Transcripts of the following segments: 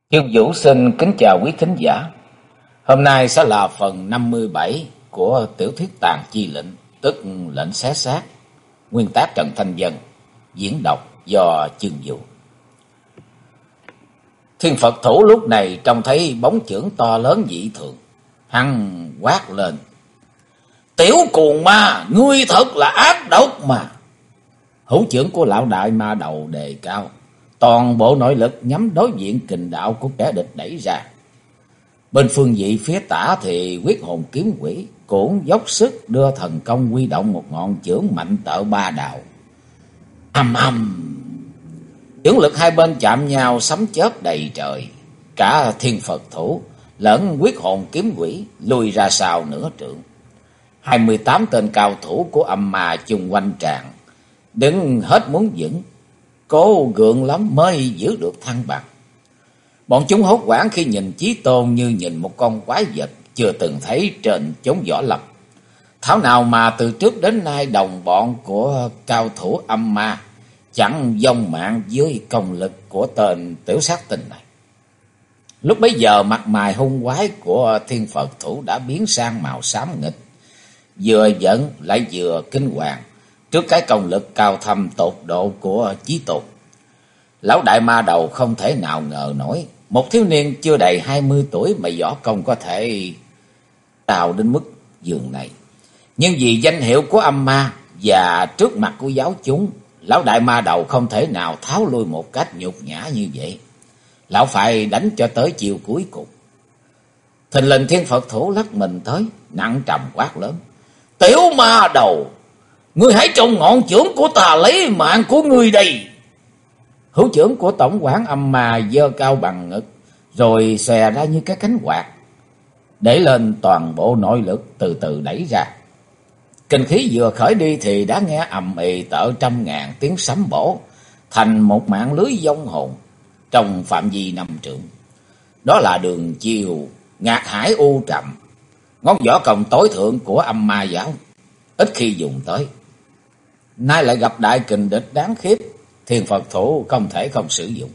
Dương Vũ xin kính chào quý khán giả. Hôm nay sẽ là phần 57 của tiểu thuyết Tàn Chi Lệnh, tức Lệnh Xé Xác, nguyên tác Trần Thanh Vân, diễn đọc do Dương Vũ. Thiên Phật thủ lúc này trông thấy bóng chưởng to lớn dị thường, hắn quát lên: "Tiểu cuồng ma, ngươi thật là ác độc mà!" Hữu chưởng của lão đại ma đầu đề cao, toàn bộ nội lực nhắm đối diện kình đạo của kẻ địch đẩy ra. Bên phương vị phía tả thì Quyết Hồn Kiếm Quỷ cũng dốc sức đưa thần công huy động một ngọn chưởng mạnh tợ ba đạo. Ầm ầm, chưởng lực hai bên chạm nhau sấm chớp đầy trời. Cả Thiên Phật thủ lẫn Quyết Hồn Kiếm Quỷ lùi ra sau nửa trượng. 28 tên cao thủ của âm ma chung quanh tràng, đứng hết muốn vững, cố gượng lắm mới giữ được thăng bằng. Bọn chúng hốt hoảng khi nhìn Chí Tôn như nhìn một con quái vật chưa từng thấy trên chốn võ lâm. Thảo nào mà từ trước đến nay đồng bọn của cao thủ âm ma chẳng vong mạng dưới công lực của tên tiểu sát tinh này. Lúc bấy giờ mặt mày hung quái của Thiên Phật thủ đã biến sang màu xám nghịch, vừa giận lại vừa kinh hoàng trước cái công lực cao thâm tột độ của Chí Tôn. Lão đại ma đầu không thể nào ngờ nổi một thiếu niên chưa đầy 20 tuổi mà võ công có thể cao đến mức giường này. Nhưng vì danh hiệu của âm ma và trước mặt của giáo chúng, lão đại ma đầu không thể nào tháo lui một cách nhục nhã như vậy. Lão phải đánh cho tới chiều cuối cùng. Thình lình Thiên Phật thủ lắc mình tới, nặng trầm quát lớn: "Tiểu ma đầu, ngươi hãy trong ngọn chưởng của ta lấy mạng của ngươi đây!" Hữu chưởng của tổng quản âm ma giơ cao bằng ngực, rồi xòe ra như cái cánh quạt, để lên toàn bộ nội lực từ từ đẩy ra. Kinh khí vừa khởi đi thì đã nghe ầm ì tợ trăm ngàn tiếng sấm bổ, thành một mạng lưới vong hồn trong phạm vi 5 trượng. Đó là đường chiều Ngạc Hải U Trầm, ngón võ công tối thượng của âm ma giáo, ít khi dùng tới. Nay lại gặp đại kình địch đáng khiếp, Thiên Phật thủ không thể không sử dụng.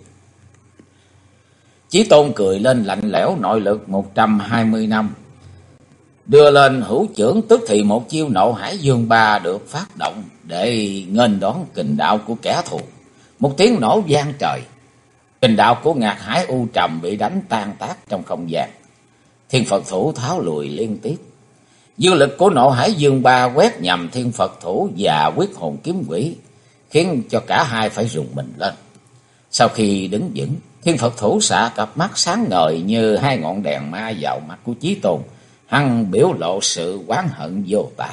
Chí Tôn cười lên lạnh lẽo, nội lực 120 năm đưa lên hữu chưởng, tức thì một chiêu Nộ Hải Dương Ba được phát động để nghênh đón kình đạo của kẻ thù. Một tiếng nổ vang trời, kình đạo của Ngạc Hải U Trầm bị đánh tan tác trong không gian. Thiên Phật thủ tháo lùi liên tiếp. Dư lực của Nộ Hải Dương Ba quét nhằm Thiên Phật thủ và Quyết Hồn Kiếm Quỷ, khiến cho cả hai phải rùng mình lên. Sau khi đứng vững, Thiên Phật thủ xạ cặp mắt sáng ngời như hai ngọn đèn ma vào mặt của Chí Tôn, hăng biểu lộ sự oán hận vô tả.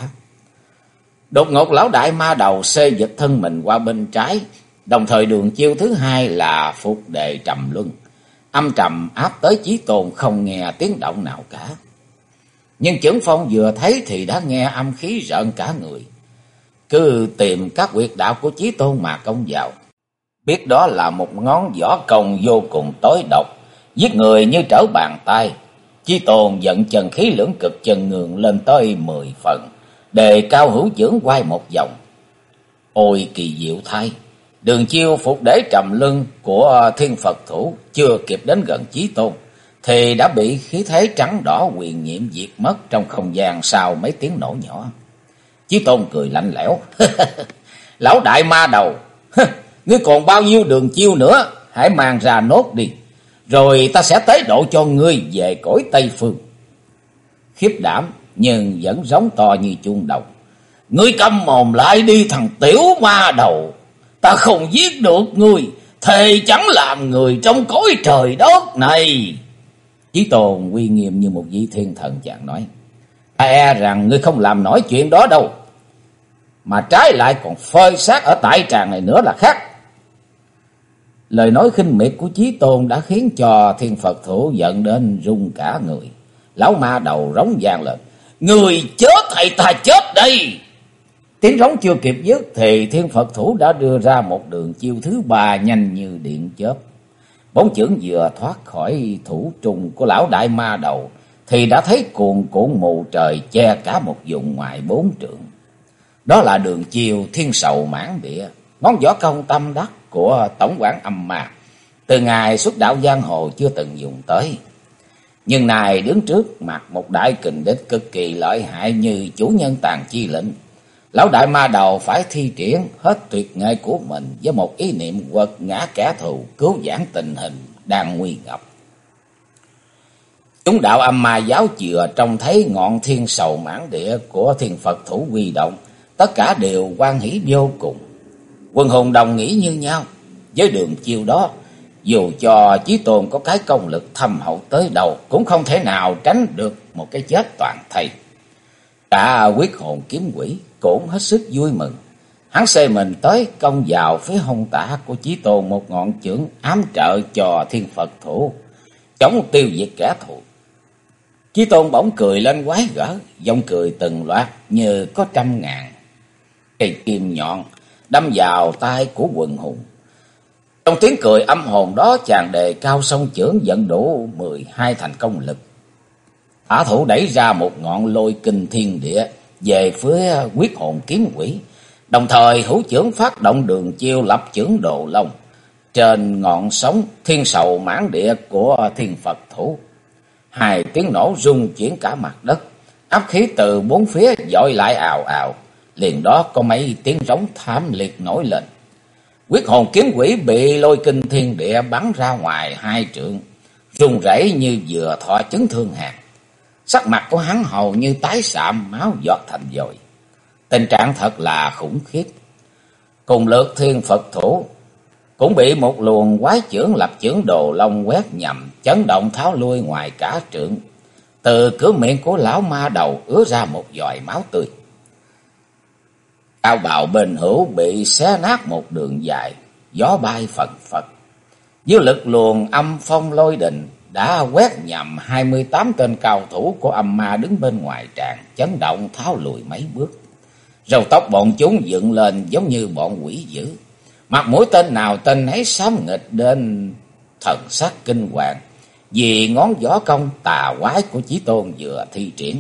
Đột ngột lão đại ma đầu xê dịch thân mình qua bên trái, đồng thời đường chiêu thứ hai là Phục Đề Trầm Luân, âm trầm áp tới Chí Tôn không nghe tiếng động nào cả. Nhưng Chưởng Phong vừa thấy thì đã nghe âm khí rợn cả người, cứ tìm các huyệt đạo của Chí Tôn mà công vào. Biết đó là một ngón võ công vô cùng tối độc, giết người như trở bàn tay. Chí Tôn dẫn chân khí lưỡng cực chân ngường lên tới 10 phần, đề cao hữu chưởng quay một vòng. Ôi kỳ diệu thay, đường chiêu Phục Đế Trầm Luân của Thiên Phật thủ chưa kịp đến gần Chí Tôn thì đã bị khí thế trắng đỏ huyền nhiệm diệt mất trong không gian sau mấy tiếng nổ nhỏ. Chí Tôn cười lạnh lẽo: "Lão đại ma đầu, ngươi còn bao nhiêu đường chiêu nữa, hãy mang ra nốt đi, rồi ta sẽ tế độ cho ngươi về cõi Tây Phương." Khiếp đảm nhưng vẫn giống to như chuông đồng: "Ngươi câm mồm lại đi thằng tiểu ma đầu, ta không giết được ngươi, thề chẳng làm người trong cõi trời đất này." Chí Tôn uy nghiêm như một vị thiên thần chàng nói: "Ta e rằng ngươi không làm nổi chuyện đó đâu, mà trái lại còn phơi xác ở tại tràng này nữa là khác." Lời nói khinh miệt của Chí Tôn đã khiến cho Thiên Phật thủ giận đến run cả người. Lão ma đầu rống vang lên: "Người chết hay ta chết đây?" Tiếng rống chưa kịp dứt thì Thiên Phật thủ đã đưa ra một đường chiêu thứ ba nhanh như điện chớp. Bóng chưởng vừa thoát khỏi thủ trùng của lão đại ma đầu thì đã thấy cuồn cuộn mù trời che cả một vùng ngoài 4 trượng. Đó là đường chiêu Thiên Sầu Mãn Địa, ngón võ công tâm đắc của tổng quản âm ma, từ ngày xuất đạo giang hồ chưa từng dùng tới. Nhưng này đứng trước mặt một đại kình địch cực kỳ lợi hại như chủ nhân Tàn Chi Lệnh, lão đại ma đầu phải thi triển hết tuyệt nghệ của mình với một ý niệm quật ngã kẻ thù, cứu vãn tình hình đang nguy ngập. Chúng đạo âm ma giáo chừa trông thấy ngọn thiên sầu mãn địa của thiên Phật thủ huy động, tất cả đều hoan hỷ vô cùng. Quần hùng đồng nghĩ như nhau, với đường chiêu đó, dù cho Chí Tôn có cái công lực thâm hậu tới đâu cũng không thể nào tránh được một cái chết toàn thây. Cả Quyết Hồn Kiếm Quỷ cũng hết sức vui mừng. Hắn xê mình tới công vào phía hông tả của Chí Tôn một ngọn chưởng ám trợ cho thiên Phật thủ, chống tiêu diệt kẻ thù. Chí Tôn bỗng cười lên quái gở, giọng cười từng loạt như có 100.000 cây kim nhọn đâm vào tai của quần hùng. Trong tiếng cười âm hồn đó, chàng đề cao song chưởng dẫn đủ 12 thành công lực. Thả thủ đẩy ra một ngọn lôi kinh thiên địa về phía Quyết Hồn Kiếm Quỷ, đồng thời hữu chưởng phát động đường chiêu lập chưởng Đồ Long trên ngọn sóng thiên sầu mãn địa của thiên Phật thủ. Hai tiếng nổ rung chuyển cả mặt đất, áp khí từ bốn phía dội lại ào ào, liền đó có mấy tiếng rống thảm liệt nổi lên. Quyết Hồn Kiếm Quỷ bị lôi kinh thiên địa bắn ra ngoài 2 trượng, run rẩy như vừa thọ chấn thương hàn. Sắc mặt của hắn hầu như tái sạm, máu giọt thành dội. Tình trạng thật là khủng khiếp. Cùng lượt thiên Phật thủ cũng bị một luồng quái chưởng lập chưởng Đồ Long quét nhầm, chấn động tháo lui ngoài cả trượng. Từ cửa miệng của lão ma đầu ứa ra một giòi máu tươi. Áo bào bên hữu bị xé nát một đường dài, gió bay phần phật. Dưới lực luồng âm phong lôi đình đã quét nhầm 28 tên cao thủ của âm ma đứng bên ngoài tràng, chấn động tháo lùi mấy bước. Râu tóc bọn chúng dựng lên giống như bọn quỷ dữ, mặt mũi tên nào tên nấy xám nghịch đến thần sắc kinh hoàng, vì ngón võ công tà quái của Chí Tôn vừa thi triển.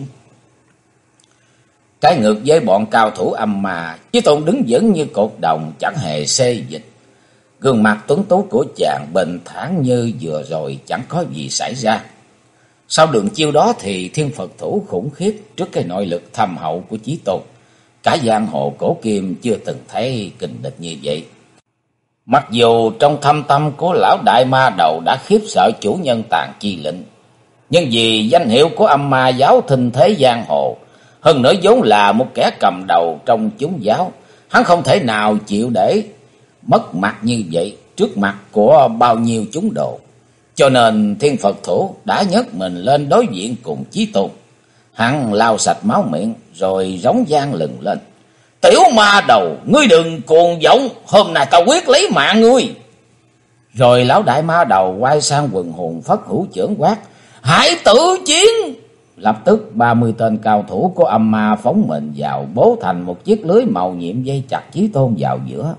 Trái ngược với bọn cao thủ âm ma, Chí Tôn đứng vững như cột đồng, chẳng hề xê dịch. Gương mặt tuấn tú của chàng bình thản như vừa rồi chẳng có gì xảy ra. Sau đường chiêu đó thì thiên Phật thủ khủng khiếp trước cái nội lực thâm hậu của Chí Tôn. Cả giang hồ cổ kim chưa từng thấy kình địch như vậy. Mặc dù trong thâm tâm của lão đại ma đầu đã khiếp sợ chủ nhân Tàn Chi Lệnh, nhưng vì danh hiệu của âm ma giáo thịnh thế giang hồ, hơn nữa vốn là một kẻ cầm đầu trong chúng giáo, hắn không thể nào chịu để mất mặt như vậy trước mặt của bao nhiêu chúng đồ. Cho nên thiên Phật thủ đã nhấc mình lên đối diện cùng Chí Tôn. Hắn lau sạch máu miệng rồi rống gian lừng lên: "Tiểu ma đầu, ngươi đừng cuồng vọng, hôm nay ta quyết lấy mạng ngươi." Rồi lão đại ma đầu quay sang quần hùng phất hữu chưởng quát: "Hãy tử chiến!" Lập tức 30 tên cao thủ của âm ma phóng mình vào, bố thành một chiếc lưới màu nhiệm dây chặt Chí Tôn vào giữa.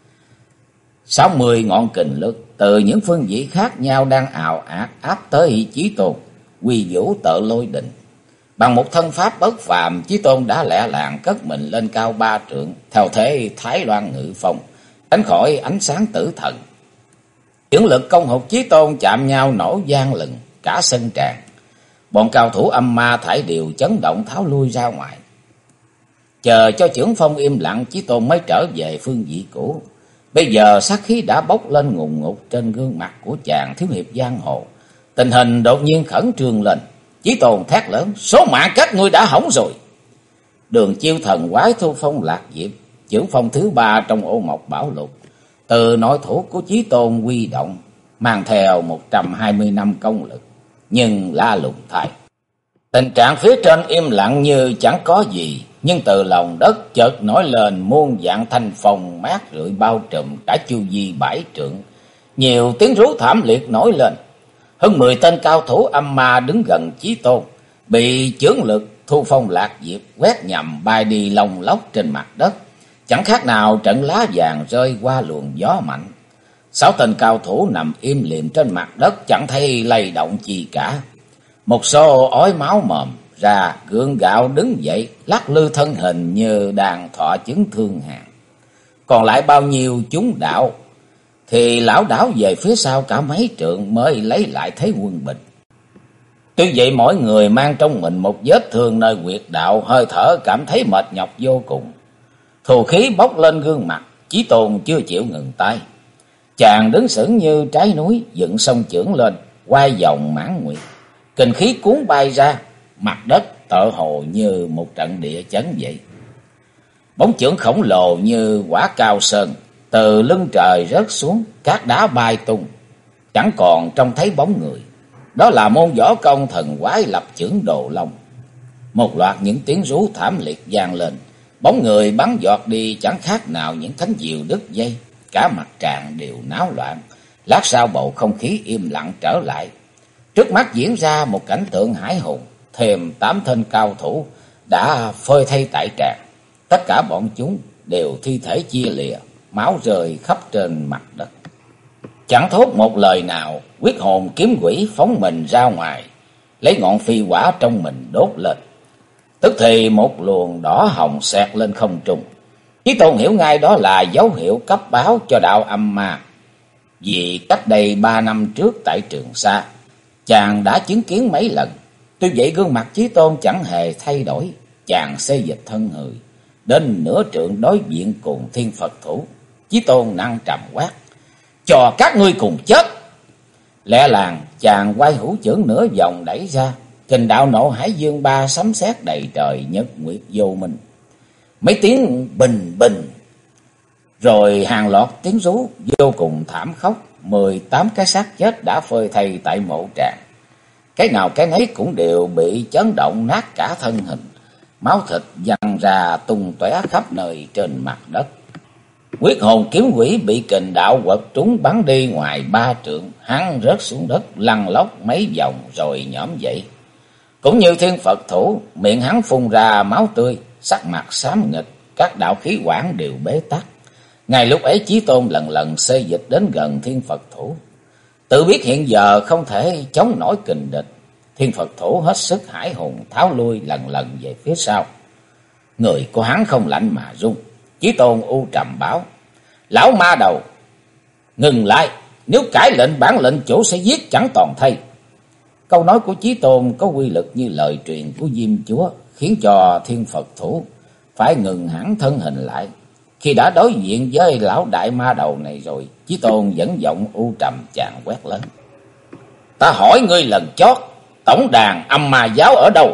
60 ngọn kình lực từ những phương vị khác nhau đang ào ạt áp tới Chí Tôn, quy vũ tự lôi đình. Bằng một thân pháp bất phàm, Chí Tôn đã lẹ làng cất mình lên cao 3 trượng, theo thế Thái Loan ngự phong, tránh khỏi ánh sáng tử thần. Chưởng lực công hục Chí Tôn chạm nhau nổ vang lừng cả sân tràng. Bọn cao thủ âm ma thảy đều chấn động tháo lui ra ngoài. Chờ cho chưởng phong im lặng, Chí Tôn mới trở về phương vị cũ. Bây giờ sát khí đã bốc lên ngùn ngụt trên gương mặt của chàng thiếu hiệp giang hồ. Tình hình đột nhiên khẩn trương lên. Chí Tôn thét lớn: "Số mạng các ngươi đã hỏng rồi!" Đường chiêu thần quái thu phong lạc diệp, chưởng phong thứ 3 trong Ô Mộc Bảo Lục, từ nội thủ của Chí Tôn quy động, mang theo 120 năm công lực, nhưng la lùng thay. Tình trạng phía trên im lặng như chẳng có gì, nhưng từ lòng đất chợt nổi lên muôn dạng thanh phong mát rượi bao trùm cả chu vi 7 trượng. Nhiều tiếng rú thảm liệt nổi lên. Hơn 10 tên cao thủ âm ma đứng gần Chí Tôn, bị chưởng lực thu phong lạc diệp quét nhầm bay đi lông lốc trên mặt đất, chẳng khác nào trận lá vàng rơi qua luồng gió mạnh. 6 tên cao thủ nằm im lìm trên mặt đất, chẳng thấy lay động chi cả. Một số ói máu mồm ra, gượng gạo đứng dậy, lắc lư thân hình như đang thọ chứng thương hàn. Còn lại bao nhiêu chúng đạo thì lão đảo về phía sau cả mấy trượng mới lấy lại thế quân bình. Tuy vậy mỗi người mang trong mình một vết thương nơi huyệt đạo, hơi thở cảm thấy mệt nhọc vô cùng. Thù khí bốc lên gương mặt, Chí Tôn chưa chịu ngừng tay. Chàng đứng sững như trái núi, dựng song chưởng lên, quay vòng mãn nguyệt. Kình khí cuốn bay ra, mặt đất tựa hồ như một trận địa chấn vậy. Bóng chưởng khổng lồ như quả cao sơn, từ lưng trời rớt xuống, cát đá bay tung, chẳng còn trông thấy bóng người. Đó là môn võ công thần quái lập chưởng Đồ Long. Một loạt những tiếng rú thảm liệt vang lên, bóng người bắn giọt đi chẳng khác nào những cánh diều đứt dây. Cả mặt tràng đều náo loạn. Lát sau bầu không khí im lặng trở lại. Trước mắt diễn ra một cảnh tượng hãi hùng, thêm 8 tên cao thủ đã phơi thây tại tràng. Tất cả bọn chúng đều thi thể chia lìa, máu rơi khắp trên mặt đất. Chẳng thốt một lời nào, quyết hồn kiếm quỷ phóng mình ra ngoài, lấy ngọn phi hỏa trong mình đốt lên. Tức thì một luồng đỏ hồng xẹt lên không trung. Chí Tôn hiểu ngay đó là dấu hiệu cấp báo cho đạo âm ma. Vì cách đây 3 năm trước tại Trường Sa, chàng đã chứng kiến mấy lần. Tuy vậy gương mặt Chí Tôn chẳng hề thay đổi. Chàng xê dịch thân người đến nửa trượng đối diện cùng Thiên Phật Thủ. Chí Tôn nặng trầm quát: cho các ngươi cùng chết. Lẹ làng chàng quay hữu chưởng nửa vòng đẩy ra, kình đạo nộ Hải Dương Ba sấm sét đầy trời, nhật nguyệt vô minh. Mấy tiếng bình bình, rồi hàng loạt tiếng rú vô cùng thảm khốc. 18 cái xác chết đã phơi thây tại mộ tràng. Cái nào cái nấy cũng đều bị chấn động nát cả thân hình, máu thịt văng ra tung tóe khắp nơi trên mặt đất. Quyết hồn kiếm quỷ bị kình đạo quật trúng bắn đi ngoài 3 trượng, hắn rớt xuống đất lăn lóc mấy vòng rồi nhõm dậy. Cũng như Thiên Phật Thủ, miệng hắn phun ra máu tươi, sắc mặt xám nghịch, các đạo khí quản đều bế tắc. Ngay lúc ấy Chí Tôn lần lần xê dịch đến gần Thiên Phật Thủ, tự biết hiện giờ không thể chống nổi kình địch. Thiên Phật Thủ hết sức hãi hùng, tháo lui lần lần về phía sau. Người của hắn không lạnh mà run. Chí Tôn u trầm bảo: lão ma đầu, ngừng lại, nếu cãi lệnh bản lệnh chủ sẽ giết chẳng toàn thây. Câu nói của Chí Tôn có quy lực như lời truyền của Diêm Chúa, khiến cho Thiên Phật Thủ phải ngừng hẳn thân hình lại. Khi đã đối diện với lão đại ma đầu này rồi, Chí Tôn vẫn giọng u trầm chàng quát lớn: ta hỏi ngươi lần chót, tổng đàn âm ma giáo ở đâu?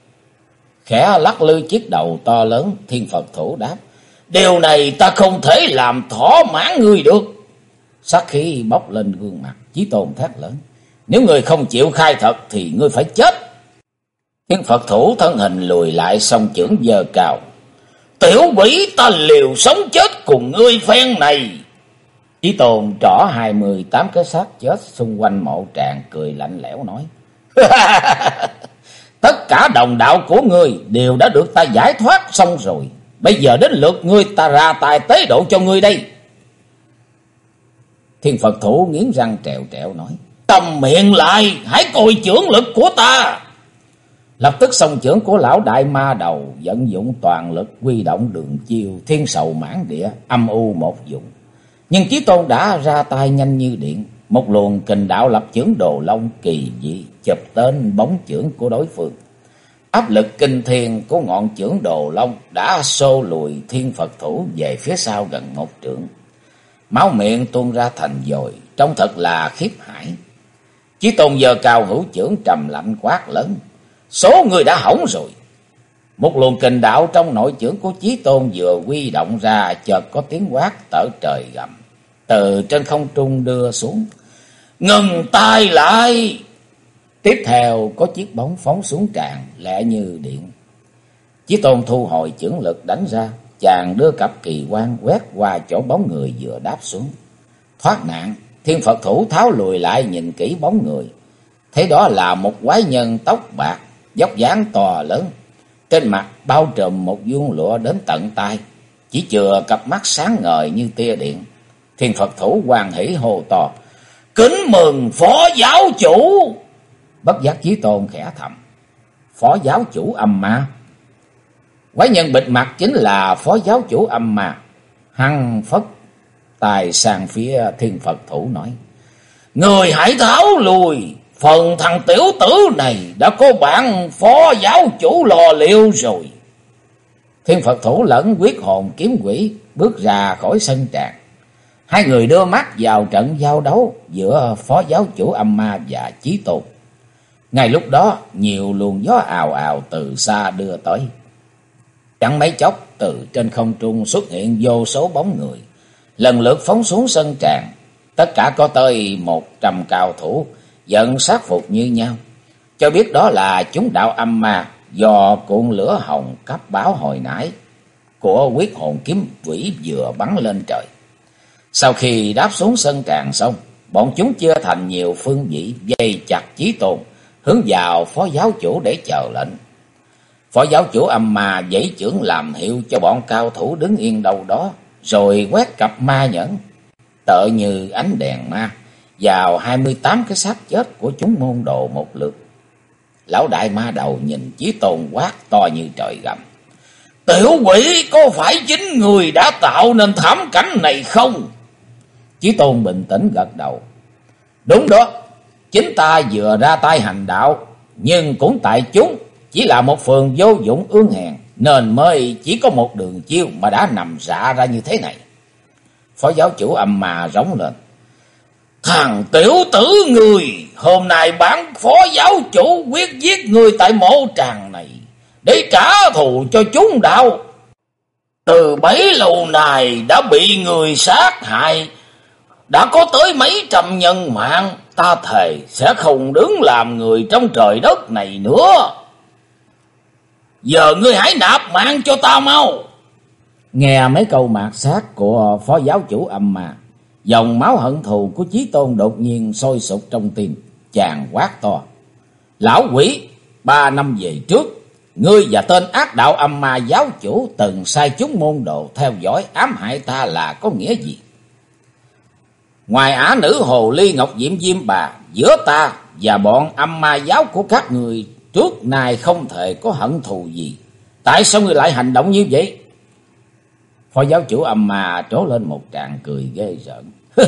Khẽ lắc lư chiếc đầu to lớn, Thiên Phật Thủ đáp: điều này ta không thể làm thỏa mãn ngươi được. Sát khí bốc lên gương mặt, Chí Tôn thét lớn: nếu ngươi không chịu khai thật thì ngươi phải chết. Thiên Phật Thủ thân hình lùi lại, song chưởng giơ cao: tiểu quỷ, ta liều sống chết cùng ngươi phen này. Chí Tôn trỏ 28 cái xác chết xung quanh mộ tràng, cười lạnh lẽo nói: tất cả đồng đạo của ngươi đều đã được ta giải thoát xong rồi. Bây giờ đến lượt ngươi, ta ra tài tế độ cho ngươi đây. Thiên Phật Thủ nghiến răng trèo trẹo nói: cầm miệng lại, hãy coi chưởng lực của ta. Lập tức song chưởng của lão đại ma đầu vận dụng toàn lực, huy động đường chiêu thiên sầu mãn địa, âm u một dụng. Nhưng Chí Tôn đã ra tay nhanh như điện, một luồng kình đạo lập chưởng Đồ Long kỳ dị chụp tên bóng chưởng của đối phương. Áp lực kinh thiên của ngọn chưởng Đồ Long đã xô lùi Thiên Phật Thủ về phía sau gần 1 trượng. Máu miệng tuôn ra thành dồi, trông thật là khiếp hãi. Chí Tôn giơ cao hữu chưởng trầm lạnh quát lớn: số người đã hỏng rồi. Một luồng kình đạo trong nội chưởng của Chí Tôn vừa huy động ra, chợt có tiếng quát tở trời gầm từ trên không trung đưa xuống: ngừng tay lại. Tiếp theo có chiếc bóng phóng xuống tràn lẹ như điện. Chí Tôn thu hồi chưởng lực đánh ra, chàng đưa cặp kỳ quan quét qua chỗ bóng người vừa đáp xuống. Thoát nạn, Thiên Phật Thủ tháo lùi lại nhìn kỹ bóng người, thấy đó là một quái nhân tóc bạc, vóc dáng to lớn, trên mặt bao trùm một vuông lụa đến tận tai, chỉ chừa cặp mắt sáng ngời như tia điện. Thiên Phật Thủ hoan hỉ hô to: kính mừng phó giáo chủ. Bất giác Chí Tôn khẽ thầm: phó giáo chủ âm ma. Quái nhân bịt mặt chính là phó giáo chủ âm ma. Hắn phất tay sang phía Thiên Phật thủ nói: Người hãy tháo lùi, phần thằng tiểu tử này đã có bạn phó giáo chủ lo liệu rồi. Thiên Phật thủ lẫn Quyết Hồn Kiếm Quỷ bước ra khỏi sân tràng. Hai người đưa mắt vào trận giao đấu giữa phó giáo chủ Âm Ma và Chí Tôn. Ngay lúc đó, nhiều luồng gió ào ào từ xa đưa tới. Chẳng mấy chốc, từ trên không trung xuất hiện vô số bóng người, lần lượt phóng xuống sân tràng. Tất cả có tới 100 cao thủ, giận sát phục như nhau, cho biết đó là chúng đạo Âm Ma do cuộn lửa hồng cấp báo hồi nãy của Quyết Hồn Kiếm Quỷ vừa bắn lên trời. Sau khi đáp xuống sân tràng xong, bọn chúng chia thành nhiều phương vị vây chặt Chí Tôn, hướng vào phó giáo chủ để chờ lệnh. Phó giáo chủ Âm Ma giãy chưởng làm hiệu cho bọn cao thủ đứng yên đâu đó, rồi quét cặp ma nhẫn tựa như ánh đèn ma vào 28 cái xác chết của chúng môn đồ một lượt. Lão đại ma đầu nhìn Chí Tôn quát to như trời gầm: Tiểu quỷ, có phải chính người đã tạo nên thảm cảnh này không? Chí Tôn bình tĩnh gật đầu: Đúng đó, chính ta vừa ra tay hành đạo, nhưng cũng tại chúng chỉ là một phường vô dụng ương hèn, nên mới chỉ có một đường chiêu mà đã nằm rạ ra như thế này. Phó giáo chủ Âm Ma rống lên: Thằng tiểu tử người, hôm nay bản phó giáo chủ quyết giết người tại mộ tràng này để trả thù cho chúng đạo. Từ bấy lâu này đã bị người sát hại, đã có tới mấy trăm nhân mạng, ta thề sẽ không đứng làm người trong trời đất này nữa. Giờ ngươi hãy nạp mạng cho ta mau. Nghe mấy câu mạt sát của phó giáo chủ Âm Ma, dòng máu hận thù của Chí Tôn đột nhiên sôi sục trong tim. Chàng quát to: Lão quỷ, 3 năm về trước, ngươi và tên ác đạo Âm Ma giáo chủ từng sai chúng môn đồ theo dõi ám hại ta là có nghĩa gì? Ngoài ả nữ hồ ly Ngọc Diễm Diêm Bà, giữa ta và bọn Âm Ma giáo của các người trước nay không thể có hận thù gì. Tại sao ngươi lại hành động như vậy? Phó giáo chủ Âm Ma trố lên một tràng cười ghê rợn: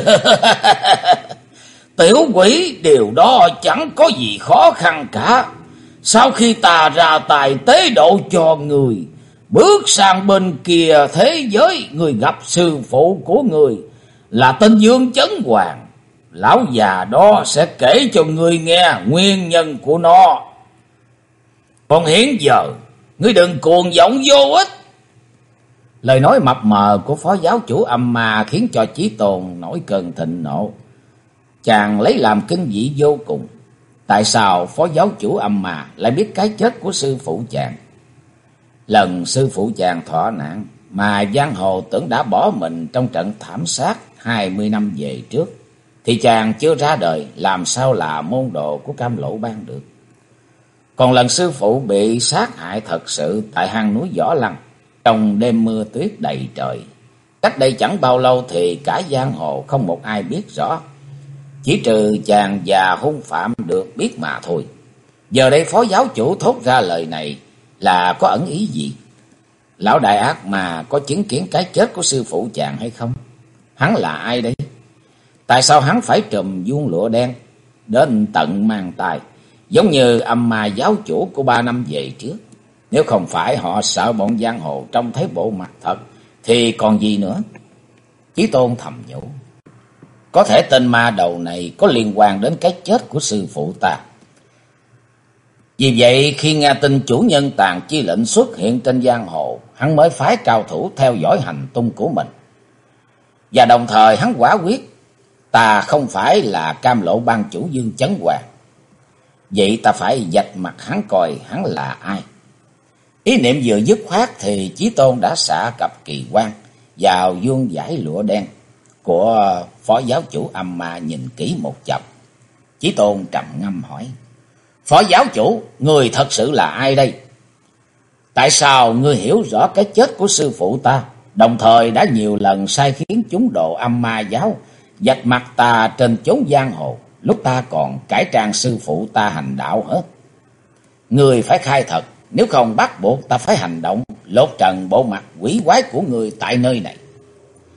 Tiểu quỷ, điều đó chẳng có gì khó khăn cả. Sau khi ta ra tài tế độ cho người, bước sang bên kia thế giới, người gặp sư phụ của người là tên Dương Chấn Hoàng. Lão già đó sẽ kể cho người nghe nguyên nhân của nó. Còn hiện giờ, ngươi đừng cuồng vọng vô ích. Lời nói mập mờ của phó giáo chủ Âm Ma khiến cho Chí Tôn nổi cơn thịnh nộ. Chàng lấy làm kinh dị vô cùng. Tại sao phó giáo chủ Âm Ma lại biết cái chết của sư phụ chàng? Lần sư phụ chàng thọ nạn mà giang hồ tưởng đã bỏ mình trong trận thảm sát 20 năm về trước, thì chàng chưa ra đời, làm sao là môn đồ của Cam Lộ Bang được? Còn lần sư phụ bị sát hại thật sự tại hang núi Võ Lăng, trong đêm mưa tuyết đầy trời, cách đây chẳng bao lâu thì cả giang hồ không một ai biết rõ, chỉ trừ chàng và hung phạm được biết mà thôi. Giờ đây phó giáo chủ thốt ra lời này là có ẩn ý gì? Lão đại ác mà có chứng kiến cái chết của sư phụ chàng hay không? Hắn là ai đấy? Tại sao hắn phải trùm vuông lụa đen đến tận mang tai, giống như Âm Ma giáo chủ của 3 năm về trước? Nếu không phải họ sợ bọn giang hồ trông thấy bộ mặt thật, thì còn gì nữa? Chí Tôn thầm nhủ: Có thể tên ma đầu này có liên quan đến cái chết của sư phụ ta. Vì vậy khi nghe tin chủ nhân Tàn Chi Lệnh xuất hiện trên giang hồ, hắn mới phái cao thủ theo dõi hành tung của mình. Và đồng thời hắn quả quyết ta không phải là Cam Lộ Bang chủ Dương Chấn Hoàng. Vậy ta phải vạch mặt hắn coi hắn là ai. Ý niệm vừa dứt khoát thì Chí Tôn đã xạ cặp kỳ quan vào vuông vải lụa đen của phó giáo chủ Âm Ma nhìn kỹ một chập. Chí Tôn trầm ngâm hỏi: Phó giáo chủ, người thật sự là ai đây? Tại sao ngươi hiểu rõ cái chết của sư phụ ta, đồng thời đã nhiều lần sai khiến chúng đồ Âm Ma giáo vạch mặt ta trên chốn giang hồ, lúc ta còn cải trang sư phụ ta hành đạo hết? Ngươi phải khai thật, nếu không bắt buộc ta phải hành động lột trần bộ mặt quỷ quái của ngươi tại nơi này.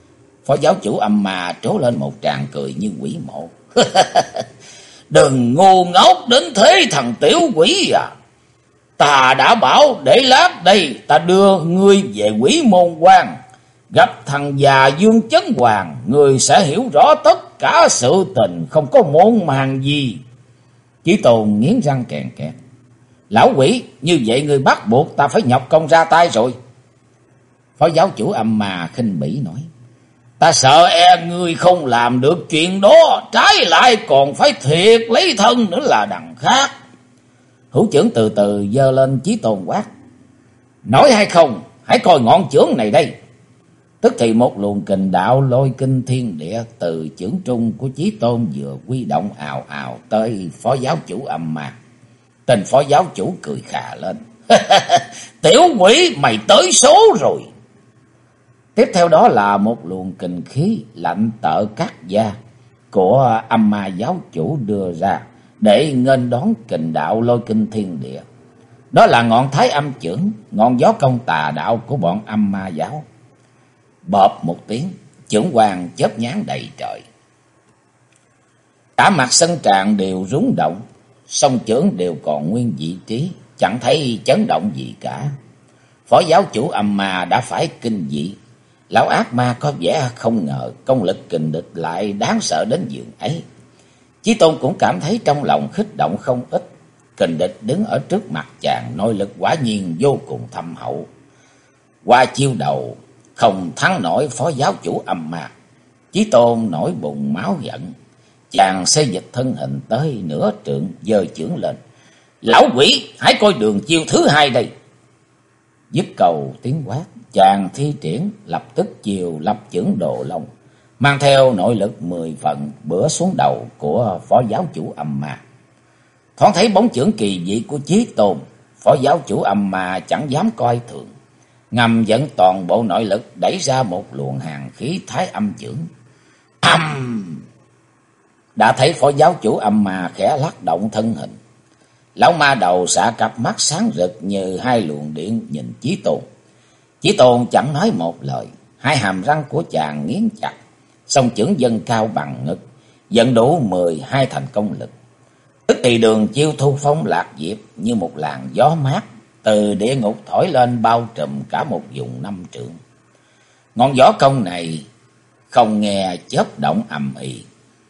Phó giáo chủ Âm Ma trố lên một tràng cười như quỷ mộ. Đừng ngu ngốc đến thế thằng tiểu quỷ à. Ta đã bảo để lát đây ta đưa ngươi về Quỷ Môn Quan, gặp thằng già Dương Chấn Hoàng, ngươi sẽ hiểu rõ tất cả sự tình, không có môn màng gì. Chí Tôn nghiến răng kèn kẹt. Lão quỷ, như vậy ngươi bắt buộc ta phải nhọc công ra tay rồi. Phó giáo chủ Âm Ma khinh bỉ nói. Ta sợ e ngươi không làm được chuyện đó, trái lại còn phải thiệt lấy thân nữa là đằng khác. Hữu chưởng từ từ giơ lên Chí Tôn quát. Nói hay không, hãy coi ngọn chưởng này đây. Tức thì một luồng kình đạo lôi kinh thiên địa từ chưởng trung của Chí Tôn vừa quy động ào ào tới phó giáo chủ Âm Ma. Tên phó giáo chủ cười khà lên. Tiểu quỷ, mày tới số rồi. Tiếp theo đó là một luồng kình khí lạnh tợ cắt da của Âm Ma giáo chủ đưa ra để nghênh đón kình đạo lôi kinh thiên địa. Đó là ngọn Thái Âm chưởng, ngọn gió công tà đạo của bọn Âm Ma giáo. Bộp một tiếng, chưởng quang chớp nhoáng đầy trời. Cả mặt sân tràng đều rúng động, song chưởng đều còn nguyên vị trí, chẳng thấy chấn động gì cả. Phó giáo chủ Âm Ma đã phải kinh dị. Lão ác ma có vẻ không ngờ công lực kình địch lại đáng sợ đến giường ấy. Chí Tôn cũng cảm thấy trong lòng khích động không ít. Kình địch đứng ở trước mặt chàng, nội lực quả nhiên vô cùng thâm hậu. Qua chiêu đầu không thắng nổi phó giáo chủ Âm Ma. Chí Tôn nổi bùng máu giận. Chàng xây dịch thân hình tới nửa trượng, giơ chưởng lên. Lão quỷ, hãy coi đường chiêu thứ hai đây. Dứt cầu tiếng quát, chàng thi triển lập tức chiều lập chưởng Đồ Long, mang theo nội lực 10 phần bữa xuống đầu của phó giáo chủ Âm Ma. Thoáng thấy bóng chưởng kỳ dị của Chí Tôn, phó giáo chủ Âm Ma chẳng dám coi thường, ngầm dẫn toàn bộ nội lực đẩy ra một luồng hàn khí Thái Âm chưởng. Đã thấy phó giáo chủ Âm Ma khẽ lắc động thân hình. Lão ma đầu xạ cặp mắt sáng rực như hai luồng điện nhìn Chí Tôn. Chí Tôn chẳng nói một lời, hai hàm răng của chàng nghiến chặt, song chưởng dâng cao bằng ngực, dẫn đủ 12 thành công lực. Tức thì đường chiêu thu phong lạc diệp như một làn gió mát từ địa ngục thổi lên bao trùm cả một vùng 5 trượng. Ngọn gió công này không nghe chớp động ầm ĩ,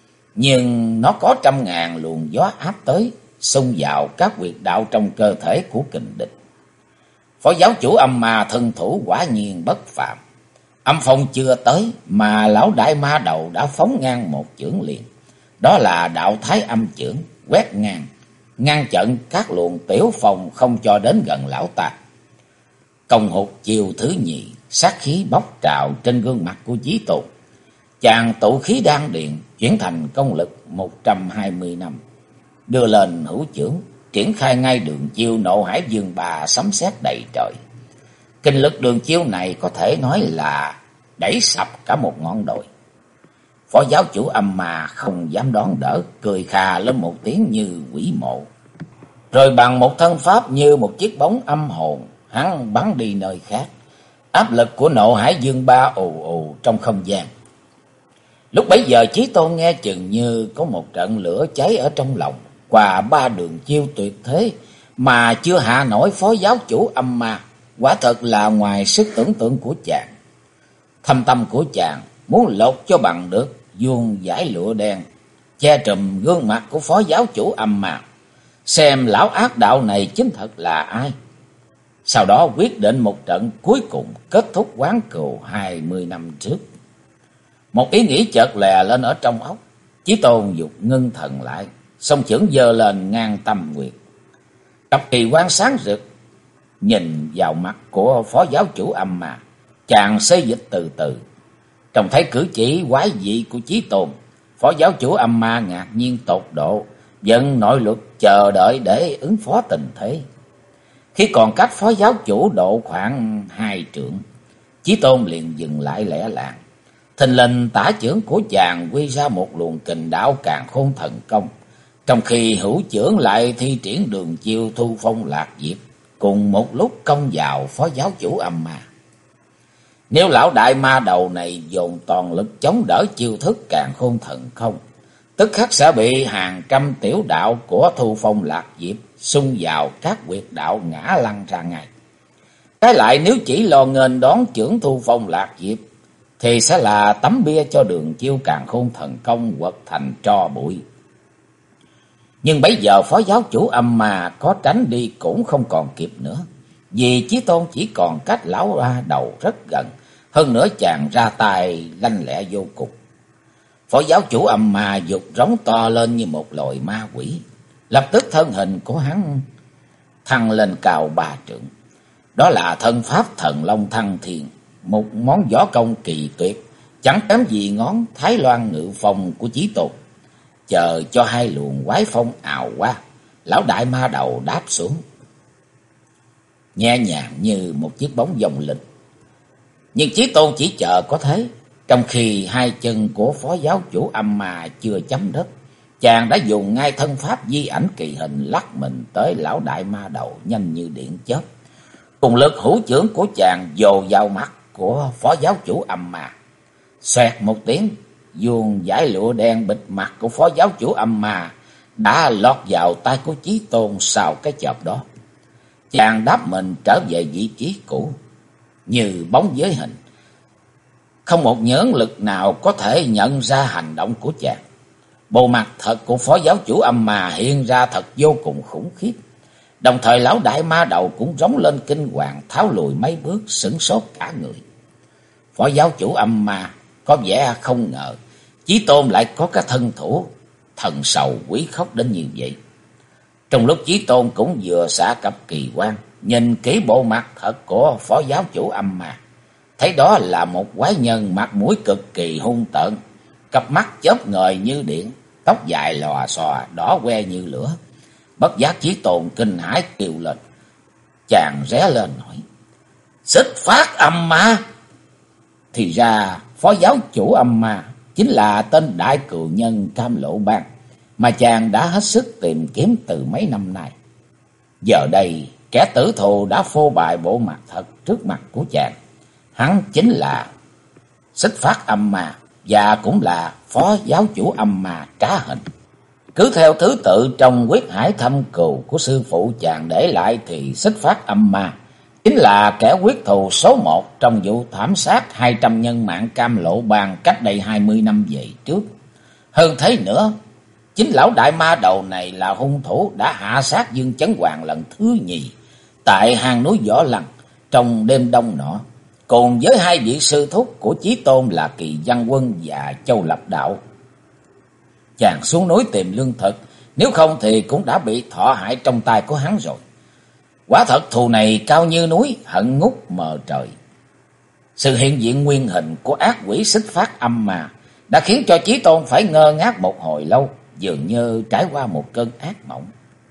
nhưng nó có 100.000 luồng gió áp tới, xung vào các huyệt đạo trong cơ thể của kình địch. Phó giáo chủ Âm Ma thân thủ quả nhiên bất phàm. Âm phong chưa tới mà lão đại ma đầu đã phóng ngang một chưởng liền. Đó là đạo Thái Âm chưởng, quét ngang, ngăn chặn các luồng tiểu phong không cho đến gần lão ta. Công hụt chiều thứ nhì, sát khí bốc trào trên gương mặt của Chí Tôn. Chàng tụ khí đan điền chuyển thành công lực 120 năm, đưa lên hữu chưởng, triển khai ngay đường chiêu Nộ Hải Dương Bà sấm sét đầy trời. Kinh lực đường chiêu này có thể nói là đẩy sập cả một ngọn đồi. Phó giáo chủ Âm Ma không dám đón đỡ, cười khà lên một tiếng như quỷ mộ. Rồi bằng một thân pháp như một chiếc bóng âm hồn, hắn bắn đi nơi khác. Áp lực của Nộ Hải Dương Ba ù ù trong không gian. Lúc bấy giờ Chí Tôn nghe chừng như có một trận lửa cháy ở trong lòng. Qua 3 đường chiêu tuyệt thế mà chưa hạ nổi phó giáo chủ Âm Ma, quả thật là ngoài sức tưởng tượng của chàng. Thâm tâm của chàng muốn lột cho bằng được vuông dải lụa đen che trùm gương mặt của phó giáo chủ Âm Ma, xem lão ác đạo này chính thật là ai. Sau đó quyết định một trận cuối cùng kết thúc oán cừu 20 năm trước. Một ý nghĩ chợt lè lên ở trong óc. Chí Tôn dục ngưng thần lại, song chưởng giơ lên ngang tâm nguyệt. Cặp kỳ quang sáng rực nhìn vào mặt của phó giáo chủ Âm Ma. Chàng xê dịch từ từ, trông thấy cử chỉ quái dị của Chí Tôn. Phó giáo chủ Âm Ma ngạc nhiên tột độ, vận nội lực chờ đợi để ứng phó tình thế. Khi còn cách phó giáo chủ độ khoảng 2 trượng, Chí Tôn liền dừng lại lẻ làng. Thình lình tả chưởng của chàng quy ra một luồng kình đạo càn khôn thần công, trong khi hữu chưởng lại thi triển đường chiêu thu phong lạc diệp, cùng một lúc công vào phó giáo chủ Âm Ma. Nếu lão đại ma đầu này dồn toàn lực chống đỡ chiêu thức Càn Khôn Thần Công, tức khắc sẽ bị hàng trăm tiểu đạo của Thu Phong Lạc Diệp xung vào các huyệt đạo ngã lăn ra ngay. Trái lại nếu chỉ lo nghênh đón chưởng Thu Phong Lạc Diệp thì sẽ là tấm bia cho đường chiêu Càn Khôn Thần Công quật thành tro bụi. Nhưng bây giờ phó giáo chủ Âm Ma có tránh đi cũng không còn kịp nữa, vì Chí Tôn chỉ còn cách lão ba đầu rất gần, hơn nữa chàng ra tay lanh lẹ vô cùng. Phó giáo chủ Âm Ma giục rống to lên như một loài ma quỷ, lập tức thân hình của hắn thăng lên cao 3 trượng. Đó là thân pháp Thần Long Thăng Thiên, một món võ công kỳ tuyệt, chẳng kém gì ngón Thái Loan Ngự Phong của Chí Tôn. Chờ cho hai luồng quái phong ào qua, lão đại ma đầu đáp xuống, nhẹ nhàng như một chiếc bóng dòng linh. Nhưng Chí Tôn chỉ chờ có thế, trong khi hai chân của phó giáo chủ Âm Ma chưa chấm đất, chàng đã dùng ngay thân pháp di ảnh kỳ hình lắc mình tới lão đại ma đầu nhanh như điện chớp. Cùng lực hữu chưởng của chàng dồ vào mặt của phó giáo chủ Âm Ma. Xoẹt một tiếng, vuông dải lụa đen bịt mặt của phó giáo chủ Âm Ma đã lọt vào tay của Chí Tôn sau cái chộp đó. Chàng đáp mình trở về vị trí cũ, như bóng giới hình. Không một nhỡn lực nào có thể nhận ra hành động của chàng. Bộ mặt thật của phó giáo chủ Âm Ma hiện ra thật vô cùng khủng khiếp. Đồng thời lão đại ma đầu cũng rống lên kinh hoàng, tháo lùi mấy bước, sửng sốt cả người. Phó giáo chủ Âm Ma có vẻ không ngờ Chí Tôn lại có cái thân thủ thần sầu quỷ khóc đến như vậy. Trong lúc Chí Tôn cũng vừa xả cặp kỳ quan, nhìn kỹ bộ mặt thật của phó giáo chủ Âm Ma, thấy đó là một quái nhân mặt mũi cực kỳ hung tợn, cặp mắt chớp ngời như điện, tóc dài lòa xòa đỏ que như lửa. Bất giác Chí Tôn kinh hãi kêu lên. Chàng ré lên hỏi: Xích Phát Âm Ma! Thì ra phó giáo chủ Âm Ma chính là tên đại cừu nhân Cam Lộ Bang mà chàng đã hết sức tìm kiếm từ mấy năm nay. Giờ đây kẻ tử thù đã phô bày bộ mặt thật trước mặt của chàng. Hắn chính là Xích Phát Âm Ma và cũng là phó giáo chủ Âm Ma trá hình. Cứ theo thứ tự trong quyết hải thâm cừu của sư phụ chàng để lại thì Xích Phát Âm Ma chính là kẻ quyết thù số 1 trong vụ thảm sát 200 nhân mạng Cam Lộ Bang cách đây 20 năm về trước. Hơn thế nữa, chính lão đại ma đầu này là hung thủ đã hạ sát Dương Chấn Hoàng lần thứ nhì tại hang núi Võ Lăng trong đêm đông nọ, cùng với hai vị sư thúc của Chí Tôn là Kỳ Văn Quân và Châu Lập Đạo. Chàng xuống núi tìm lương thực, nếu không thì cũng đã bị thọ hại trong tay của hắn rồi. Quả thật thù này cao như núi, hận ngút mờ trời. Sự hiện diện nguyên hình của ác quỷ Xích Phát Âm Ma đã khiến cho Chí Tôn phải ngơ ngác một hồi lâu, dường như trải qua một cơn ác mộng.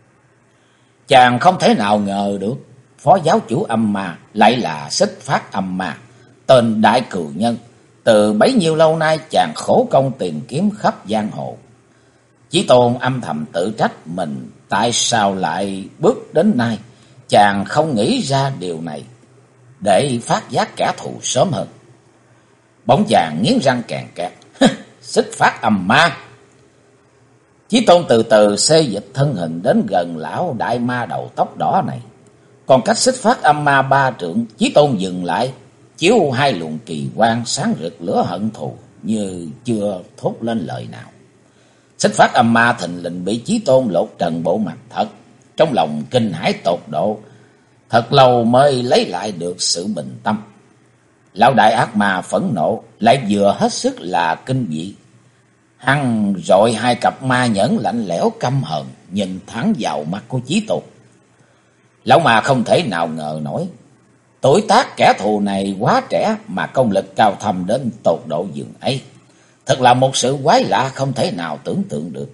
Chàng không thể nào ngờ được phó giáo chủ Âm Ma lại là Xích Phát Âm Ma, tên đại cừu nhân từ bấy nhiêu lâu nay chàng khổ công tìm kiếm khắp giang hồ. Chí Tôn âm thầm tự trách mình tại sao lại bước đến nay chàng không nghĩ ra điều này để phát giác kẻ thù sớm hơn. Bỗng chàng nghiến răng kèn kẹt. Xích Phát Âm Ma! Chí Tôn từ từ xê dịch thân hình đến gần lão đại ma đầu tóc đỏ này. Còn cách Xích Phát Âm Ma 3 trượng, Chí Tôn dừng lại, chiếu hai luồng kỳ quang sáng rực lửa hận thù như chưa thốt lên lời nào. Xích Phát Âm Ma thình lình bị Chí Tôn lột trần bộ mặt thật, trong lòng kinh hãi tột độ, thật lâu mới lấy lại được sự bình tâm. Lão đại ác ma phẫn nộ, lại vừa hết sức là kinh dị. Hắn rọi hai cặp ma nhẫn lạnh lẽo căm hờn nhìn thẳng vào mắt của Chí Tôn. Lão ma không thể nào ngờ nổi, tuổi tác kẻ thù này quá trẻ mà công lực cao thâm đến tột độ dường ấy. Thật là một sự quái lạ không thể nào tưởng tượng được.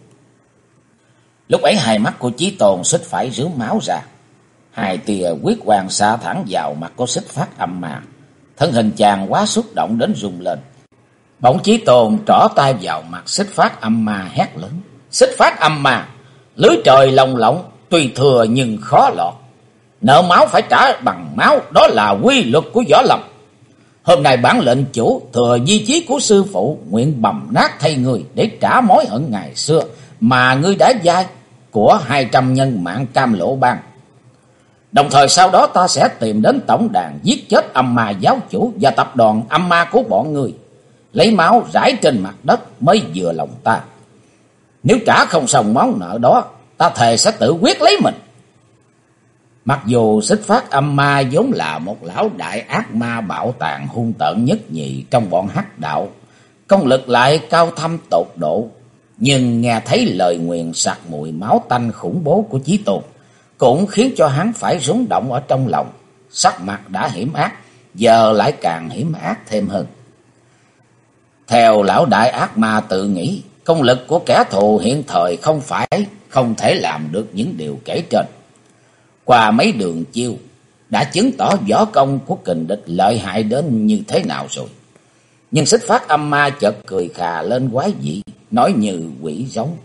Lúc ấy hai mắt của Chí Tôn suýt phải rướm máu ra. Hai tia huyết quang xạ thẳng vào mặt của Xích Phát Âm Ma. Thân hình chàng quá xúc động đến rung lên. Bỗng Chí Tôn trỏ tay vào mặt Xích Phát Âm Ma hét lớn. Xích Phát Âm Ma! Lưới trời lồng lộng, tuy thừa nhưng khó lọt. Nợ máu phải trả bằng máu, đó là quy luật của võ lâm. Hôm nay bản lệnh chủ thừa di chí của sư phụ, nguyện bầm nát thay người để trả mối hận ngày xưa mà ngươi đã dai của 200 nhân mạng Cam Lộ Bang. Đồng thời sau đó ta sẽ tìm đến tổng đàn giết chết âm ma giáo chủ và tập đoàn âm ma của bọn ngươi, lấy máu rải trên mặt đất mới vừa lòng ta. Nếu trả không xong món nợ đó, ta thề sẽ tự quyết lấy mình. Mặc dù Xích Phát âm ma vốn là một lão đại ác ma bạo tàn hung tợn nhất nhì trong bọn hắc đạo, công lực lại cao thâm tột độ, nhưng nghe thấy lời nguyền sặc mùi máu tanh khủng bố của Chí Tôn cũng khiến cho hắn phải rúng động ở trong lòng. Sắc mặt đã hiểm ác, giờ lại càng hiểm ác thêm hơn. Theo lão đại ác ma tự nghĩ, công lực của kẻ thù hiện thời không thể làm được những điều kể trên. Qua mấy đường chiêu đã chứng tỏ võ công của kình địch lợi hại đến như thế nào rồi. Nhưng Xích Phát âm ma chợt cười khà lên quái dị, nói như quỷ giống.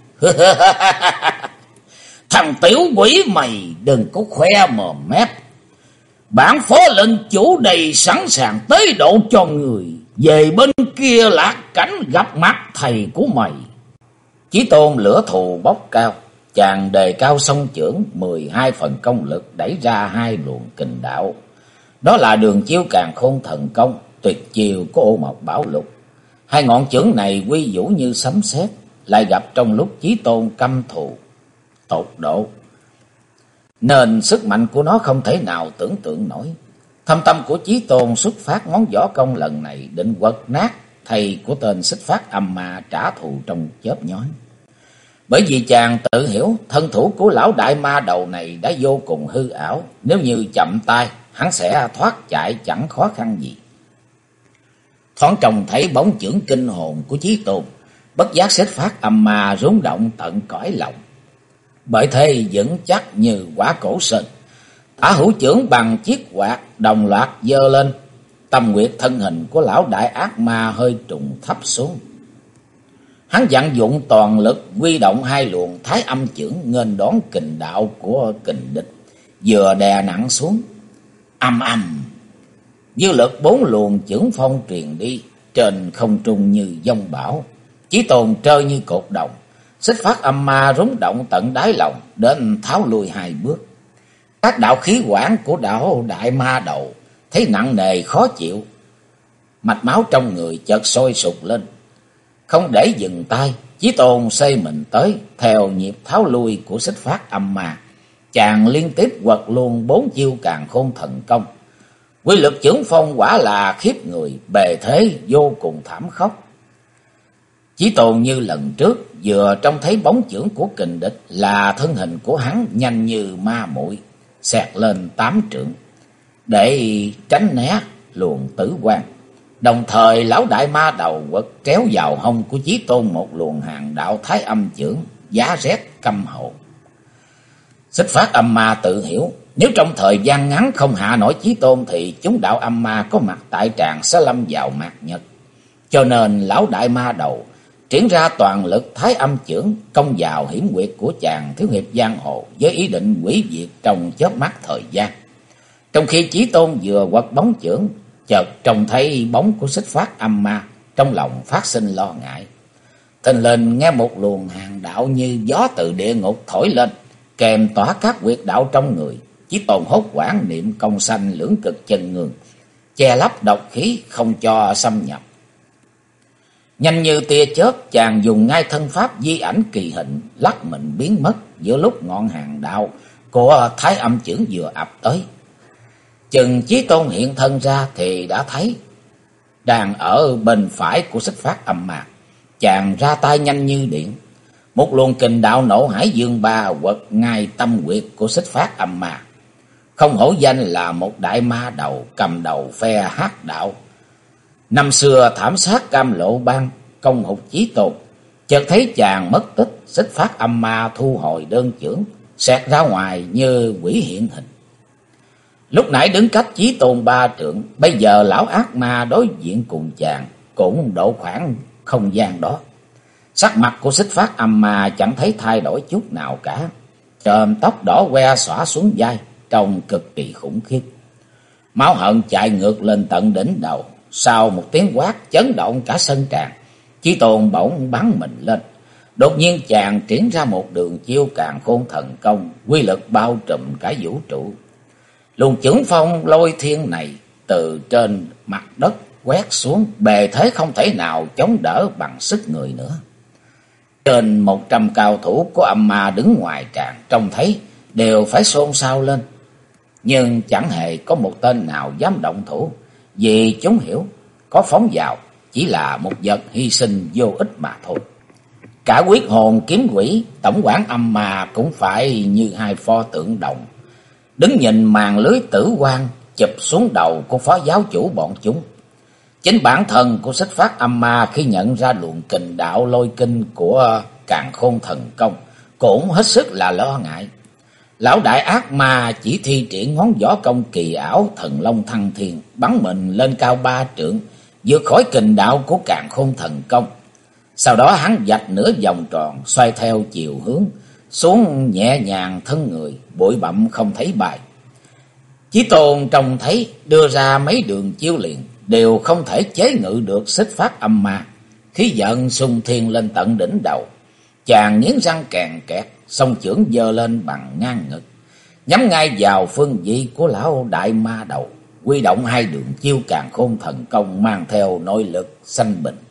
Thằng tiểu quỷ mày đừng có khoe mồm mép. Bản phó lệnh chủ đầy sẵn sàng tới độ cho người về bên kia lạc cảnh gặp mặt thầy của mày. Chí Tôn lửa thù bốc cao, chàng đề cao song chưởng, 12 phần công lực đẩy ra 2 luồng kình đạo. Đó là đường chiêu Càn Khôn Thần Công, tuyệt chiêu của Ô Mộc Bảo Lục. 2 ngọn chưởng này quy vũ như sấm sét, lại gặp trong lúc Chí Tôn căm thù tột độ, nên sức mạnh của nó không thể nào tưởng tượng nổi. Thâm tâm của Chí Tôn xuất phát món võ công lần này định quật nát thầy của tên Xích Phát âm ma trả thù trong chớp nhoáng. Bởi vì chàng tự hiểu thân thủ của lão đại ma đầu này đã vô cùng hư ảo, nếu như chậm tay hắn sẽ thoát chạy chẳng khó khăn gì. Thoáng trông thấy bóng chưởng kinh hồn của Chí Tôn, bất giác Xích Phát âm ma rung động tận cõi lòng. Bởi thế vững chắc như quả cổ sơn, tả hữu chưởng bằng chiếc quạt đồng loạt giơ lên. Tâm nguyệt thân hình của lão đại ác ma hơi trùng thấp xuống. Hắn vận dụng toàn lực huy động 2 luồng thái âm chưởng nghênh đón kình đạo của kình địch, vừa đè nặng xuống. Âm âm, dư lực 4 luồng chưởng phong truyền đi, trên không trung như dông bão. Chí Tôn trơ như cột đồng. Xích Phát âm ma rúng động tận đáy lòng, đến tháo lui 2 bước. Các đạo khí quản của đạo đại ma đầu thấy nặng nề khó chịu, mạch máu trong người chợt sôi sục lên. Không để dừng tay, Chí Tôn xây mình tới theo nhịp tháo lui của Xích Phát âm ma. Chàng liên tiếp quật luôn 4 chiêu Càn Khôn Thần Công. Quy lực chưởng phong quả là khiếp người, bề thế vô cùng thảm khốc. Chí Tôn như lần trước vừa trông thấy bóng chưởng của kình địch là thân hình của hắn nhanh như ma muội, xẹt lên 8 trượng để tránh né luồng tử quang. Đồng thời lão đại ma đầu quật kéo vào hông của Chí Tôn một luồng hàng đạo thái âm chưởng, giá rét căm hậu. Xích Phát âm ma tự hiểu, nếu trong thời gian ngắn không hạ nổi Chí Tôn thì chúng đạo âm ma có mặt tại tràng sẽ lâm vào mạt nhật. Cho nên lão đại ma đầu triển ra toàn lực thái âm chưởng công vào hiểm quyệt của chàng thiếu hiệp giang hồ với ý định hủy diệt trong chớp mắt thời gian. Trong khi Chí Tôn vừa quật bóng chưởng, chợt trông thấy bóng của Xích Phát âm ma, trong lòng phát sinh lo ngại. Thình lình nghe một luồng hàng đạo như gió từ địa ngục thổi lên, kèm tỏa các huyệt đạo trong người. Chí Tôn hốt hoảng niệm công sanh lưỡng cực chân ngương, che lấp độc khí không cho xâm nhập. Nhanh như tia chớp, chàng dùng ngay thân pháp di ảnh kỳ hình, lắc mình biến mất giữa lúc ngọn hàng đạo của thái âm chưởng vừa ập tới. Chừng Chí Tôn hiện thân ra thì đã thấy đang ở bên phải của Xích Phát âm ma. Chàng ra tay nhanh như điện, một luồng kình đạo nổ hải dương ba quật ngay tâm huyệt của Xích Phát âm ma. Không hổ danh là một đại ma đầu cầm đầu phe hắc đạo, năm xưa thảm sát Cam Lộ Bang, công hục Chí Tôn. Chợt thấy chàng mất tích, Xích Phát âm ma thu hồi đơn chưởng, xẹt ra ngoài như quỷ hiện hình. Lúc nãy đứng cách Chí Tôn 3 trượng, bây giờ lão ác ma đối diện cùng chàng cũng độ khoảng không gian đó. Sắc mặt của Xích Phát âm ma chẳng thấy thay đổi chút nào cả, chòm tóc đỏ que xõa xuống vai, trông cực kỳ khủng khiếp. Máu hận chạy ngược lên tận đỉnh đầu, sau một tiếng quát chấn động cả sân tràng, Chí Tôn bỗng bắn mình lên. Đột nhiên chàng triển ra một đường chiêu Càn Khôn Thần Công, quy lực bao trùm cả vũ trụ. Luồng chưởng phong lôi thiên này từ trên mặt đất quét xuống, bề thế không thể nào chống đỡ bằng sức người nữa. Trên 100 cao thủ của âm ma đứng ngoài tràng trông thấy đều phải xôn xao lên, nhưng chẳng hề có một tên nào dám động thủ, vì chúng hiểu có phóng vào chỉ là một vật hy sinh vô ích mà thôi. Cả Quyết Hồn Kiếm Quỷ, tổng quản âm ma cũng phải như hai pho tượng đồng, đứng nhìn màn lưới tử quang chụp xuống đầu của phó giáo chủ bọn chúng. Chính bản thân của Xích Phát âm ma khi nhận ra luồng kình đạo lôi kinh của Càn Khôn Thần Công cũng hết sức là lo ngại. Lão đại ác ma chỉ thi triển ngón võ công kỳ ảo Thần Long Thăng Thiên, bắn mình lên cao 3 trượng, vượt khỏi kình đạo của Càn Khôn Thần Công. Sau đó hắn vạch nửa vòng tròn, xoay theo chiều hướng xuống nhẹ nhàng thân người, bụi bặm không thấy bài. Chí Tôn trông thấy đưa ra mấy đường chiêu liền, đều không thể chế ngự được Xích Phát âm ma. Khí giận xung thiên lên tận đỉnh đầu, chàng nghiến răng kèn kẹt, song chưởng giơ lên bằng ngang ngực, nhắm ngay vào phương vị của lão đại ma đầu, huy động hai đường chiêu Càn Khôn Thần Công mang theo nội lực sanh bình.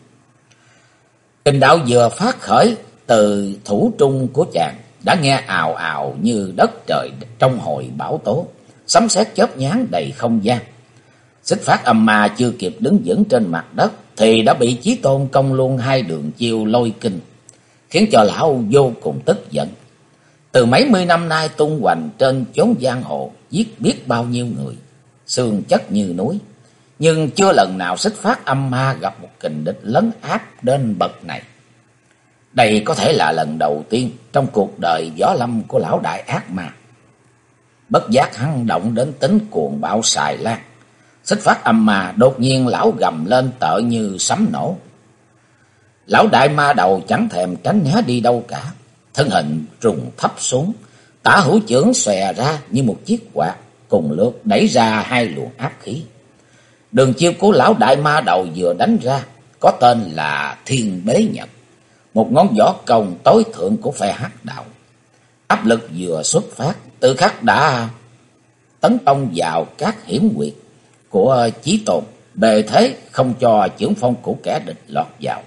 Kình đạo vừa phát khởi từ thủ trung của chàng, đã nghe ào ào như đất trời trong hồi bão tố, sấm sét chớp nhoáng đầy không gian. Xích Phát âm ma chưa kịp đứng vững trên mặt đất thì đã bị Chí Tôn công luôn hai đường chiêu lôi kinh, khiến cho lão vô cùng tức giận. Từ mấy mươi năm nay tung hoành trên chốn giang hồ, giết biết bao nhiêu người, xương chất như núi, nhưng chưa lần nào Xích Phát âm ma gặp một kình địch lấn áp đến bậc này. Đây có thể là lần đầu tiên trong cuộc đời võ lâm của lão đại ác ma. Bất giác hắn động đến tính cuồng bạo xài lan. Xích Phát âm ma đột nhiên lão gầm lên tợ như sấm nổ. Lão đại ma đầu chẳng thèm tránh né đi đâu cả, thân hình trùng thấp xuống, tả hữu chưởng xòe ra như một chiếc quạt, cùng lượt đẩy ra hai luồng áp khí. Đường chiêu của lão đại ma đầu vừa đánh ra có tên là Thiên Bế Nhật, một ngón võ công tối thượng của phe Hắc đạo. Áp lực vừa xuất phát, tự khắc đã tấn công vào các hiểm huyệt của Chí Tôn, bề thế không cho chưởng phong của kẻ địch lọt vào.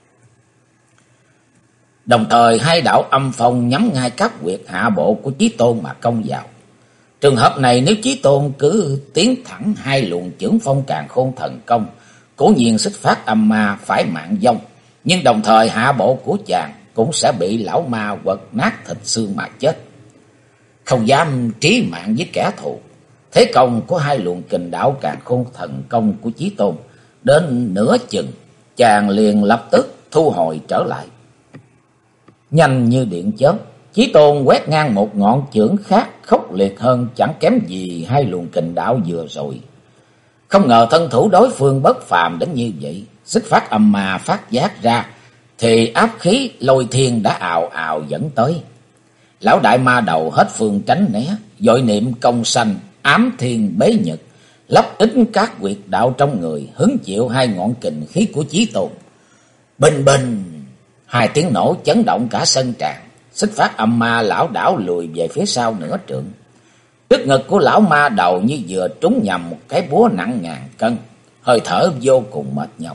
Đồng thời hai đạo âm phong nhắm ngay các huyệt hạ bộ của Chí Tôn mà công vào. Trường hợp này nếu Chí Tôn cứ tiến thẳng hai luồng chưởng phong Càn Khôn Thần Công, cố nhiên Xích Phát âm ma phải mạng vong, nhưng đồng thời hạ bộ của chàng cũng sẽ bị lão ma quật nát thịt xương mà chết. Không dám trí mạng với kẻ thù, thế công của hai luồng kình đạo Càn Khôn Thần Công của Chí Tôn đến nửa chừng, chàng liền lập tức thu hồi trở lại. Nhanh như điện chớp, Chí Tôn quét ngang một ngọn chưởng khác khốc liệt hơn chẳng kém gì hai luồng kình đạo vừa rồi. Không ngờ thân thủ đối phương bất phàm đến như vậy. Xích Phát âm ma phát giác ra thì áp khí lôi thiên đã ào ào dẫn tới. Lão đại ma đầu hết phương tránh né, vội niệm công sanh ám Thiên Bế Nhật, lấp ính các huyệt đạo trong người, hứng chịu hai ngọn kình khí của Chí Tôn. Bình bình, hai tiếng nổ chấn động cả sân tràng. Xích Phát âm ma lão đảo lùi về phía sau nửa trượng. Trước ngực của lão ma đầu như vừa trúng nhầm một cái búa nặng ngàn cân, hơi thở vô cùng mệt nhọc.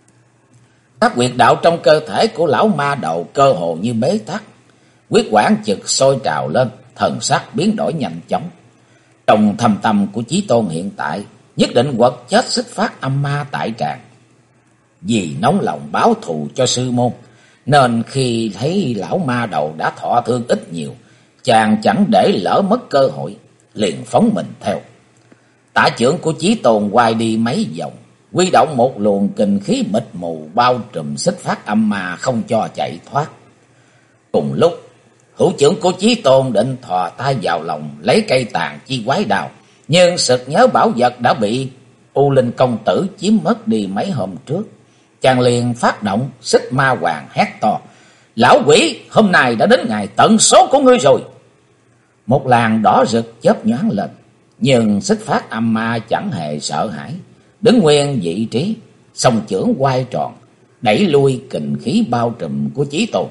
Các huyệt đạo trong cơ thể của lão ma đầu cơ hồ như bế tắc, huyết quản chực sôi trào lên, thần sắc biến đổi nhanh chóng. Trong thâm tâm của Chí Tôn hiện tại, nhất định quật chết Xích Phát âm ma tại tràng. Vì nóng lòng báo thù cho sư môn, nên khi thấy lão ma đầu đã thọ thương ít nhiều, chàng chẳng để lỡ mất cơ hội, liền phóng mình theo. Tả chưởng của Chí Tôn quay đi mấy vòng, huy động một luồng kình khí mịt mù bao trùm Xích Phát âm ma không cho chạy thoát. Cùng lúc, hữu chưởng của Chí Tôn định thò tay vào lòng lấy cây tàn chi quái đao, nhưng sực nhớ bảo vật đã bị U Linh công tử chiếm mất đi mấy hôm trước. Chàng liền phát động Xích Ma Hoàng hét to: "Lão quỷ, hôm nay đã đến ngày tận số của ngươi rồi!" Một làn đỏ rực chớp nhoáng lên, nhưng Xích Phát âm ma chẳng hề sợ hãi, đứng nguyên vị trí, song chưởng quay tròn, đẩy lui kình khí bao trùm của Chí Tôn.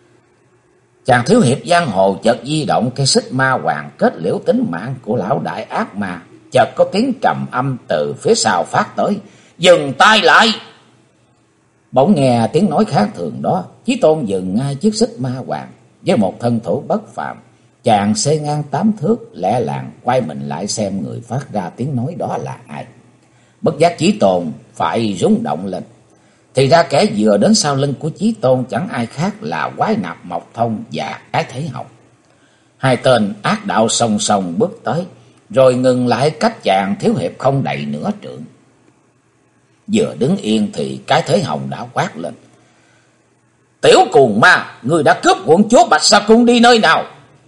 Chàng thiếu hiệp giang hồ chợt di động cây xích ma hoàng kết liễu tính mạng của lão đại ác ma, chợt có tiếng trầm âm từ phía sau phát tới: "Dừng tay lại!" Bỗng nghe tiếng nói khác thường đó, Chí Tôn dừng ngay chiếc xích ma hoàng với một thân thủ bất phàm. Chàng xê ngang 8 thước, lẹ làng quay mình lại xem người phát ra tiếng nói đó là ai. Bất giác Chí Tôn phải rung động lên. Thì ra kẻ vừa đến sau lưng của Chí Tôn chẳng ai khác là Quái Nạp Mộc Thông và Cái Thế Hồng. Hai tên ác đạo song song bước tới, rồi ngừng lại cách chàng thiếu hiệp không đầy nửa trượng. Vừa đứng yên thì Cái Thế Hồng đã quát lên: "Tiểu cuồng ma, người đã cướp quận chúa Bạch Sa Cung đi nơi nào?"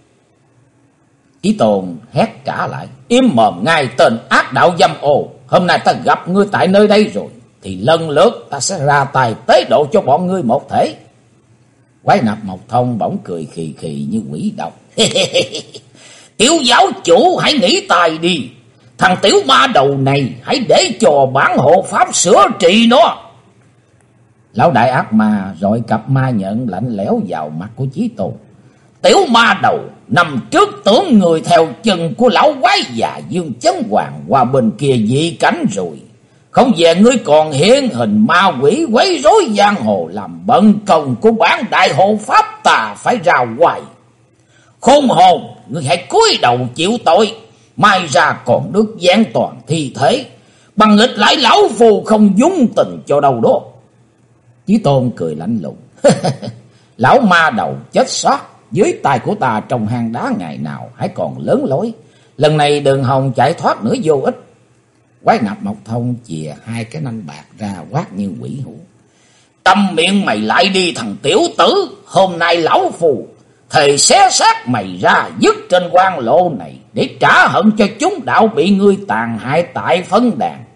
Chí Tôn hét trả lại: "Im mồm ngay tên ác đạo dâm ô, hôm nay ta gặp ngươi tại nơi đây rồi, thì lần lượt ta sẽ ra tay tế độ cho bọn ngươi một thể." Quái Nạp Mộc Thông bỗng cười khì khì như quỷ độc: "Tiểu giáo chủ hãy nghĩ tài đi, thằng tiểu ma đầu này hãy để cho bản hộ pháp sửa trị nó." Lão đại ác ma rồi cặp ma nhận lạnh lẽo vào mặt của Chí Tôn: "Tiểu ma đầu, năm trước tưởng người theo chân của lão quái già Dương Chấn Hoàng qua bên kia dị cảnh rồi, không về ngươi còn hiện hình ma quỷ quấy rối giang hồ, làm bận công của bản đại hộ pháp ta phải ra ngoài. Khôn hồn, ngươi hãy cúi đầu chịu tội, mai ra còn được giáng toàn thi thể, bằng nghịch lại lão phù không dung tình cho đâu đó." Chí Tôn cười lạnh lùng: "Lão ma đầu chết sót dưới tay của ta trong hang đá ngày nào hãy còn lớn lối, lần này đừng hòng chạy thoát nữa vô ích." Quái Nạp Mộc Thông chìa hai cái nanh bạc ra quát như quỷ hủ: "Câm miệng mày lại đi thằng tiểu tử, hôm nay lão phù thề xé xác mày ra dứt trên quan lộ này để trả hận cho chúng đạo bị ngươi tàn hại tại Phân Đàn."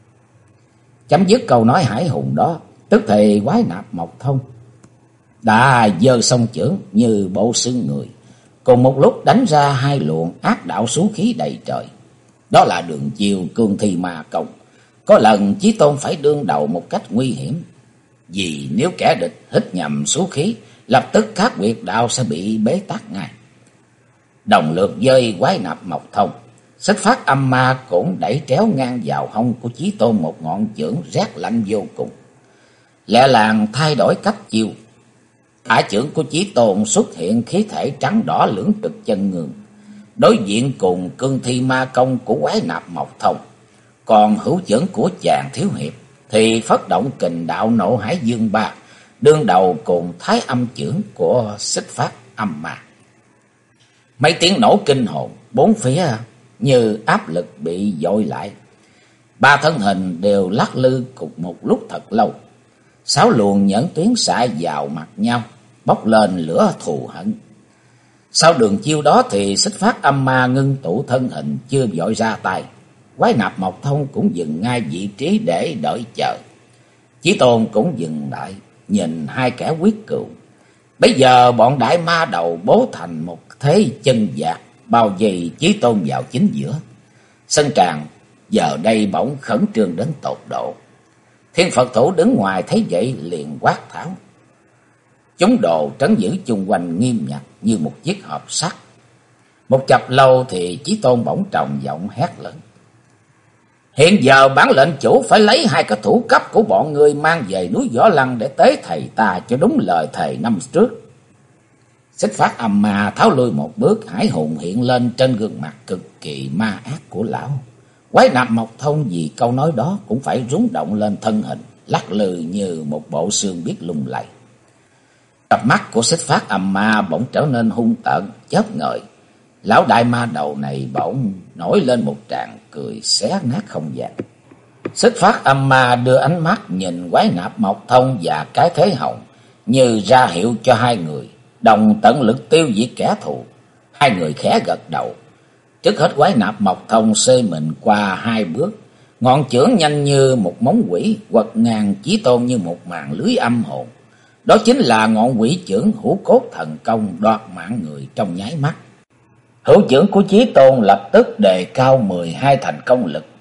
Chấm dứt câu nói hải hùng đó, tức thì Quái Nạp Mộc Thông đã giơ song chưởng như bộ xương người, cùng một lúc đánh ra hai luồng ác đạo xú khí đầy trời. Đó là đường chiêu cương thi ma công. Có lần Chí Tôn phải đương đầu một cách nguy hiểm, vì nếu kẻ địch hít nhầm xú khí, lập tức các huyệt đạo sẽ bị bế tắc ngay. Đồng lượt dơi Quái Nạp Mộc Thông, Xích Phát Âm Ma cũng đẩy tréo ngang vào hông của Chí Tôn một ngọn chưởng rét lạnh vô cùng. Lẹ làng thay đổi cách chiêu, ả chưởng của Chí Tôn xuất hiện khí thể trắng đỏ lưỡng trực chân ngường, đối diện cùng cương thi ma công của Quái Nạp Mộc Thông. Còn hữu chưởng của chàng thiếu hiệp thì phất động kình đạo Nộ Hải Dương Ba, đương đầu cùng Thái Âm chưởng của Xích Phát Âm Ma. Mấy tiếng nổ kinh hồn, bốn phía như áp lực bị dội lại. Ba thân hình đều lắc lư cùng một lúc thật lâu. 6 luồng nhẫn tuyến xạ vào mặt nhau, bốc lên lửa thù hận. Sau đường chiêu đó thì Xích Phát Âm Ma ngưng tụ thân hình chưa vội ra tay. Quái Nạp Mộc Thông cũng dừng ngay vị trí để đợi chờ. Chí Tôn cũng dừng lại, nhìn hai kẻ quyết cừu. Bây giờ bọn đại ma đầu bố thành một thế chân dạc, bao vây Chí Tôn vào chính giữa. Sân tràng giờ đây bỗng khẩn trương đến tột độ. Thiên Phật Thủ đứng ngoài thấy vậy liền quát tháo. Chúng đồ trấn giữ chung quanh nghiêm ngặt như một chiếc hộp sắt. Một chập lâu thì Chí Tôn bỗng trầm giọng hét lớn: "Hiện giờ bản lệnh chủ phải lấy hai cái thủ cấp của bọn người mang về núi Võ Lăng để tế thầy ta cho đúng lời thầy năm trước." Xích Phát Âm Ma tháo lui một bước, hải hùng hiện lên trên gương mặt cực kỳ ma ác của lão. Quái Nạp Mộc Thông vì câu nói đó cũng phải rúng động lên thân hình, lắc lư như một bộ xương biết lung lay. Cặp mắt của Xích Phát Âm Ma bỗng trở nên hung tợn, chớp ngời. Lão đại ma đầu này bỗng nổi lên một tràng cười xé nát không gian. Xích Phát Âm Ma đưa ánh mắt nhìn Quái Nạp Mộc Thông và Cái Thế Hồng, như ra hiệu cho hai người đồng tận lực tiêu diệt kẻ thù. Hai người khẽ gật đầu. Trước hết Quái Nạp Mộc Thông xê mình qua hai bước, ngọn chưởng nhanh như một móng quỷ quật ngang Chí Tôn như một màn lưới âm hồn. Đó chính là ngọn quỷ chưởng Hữu Cốt Thần Công đoạt mạng người trong nháy mắt. Hữu chưởng của Chí Tôn lập tức đề cao 12 thành công lực,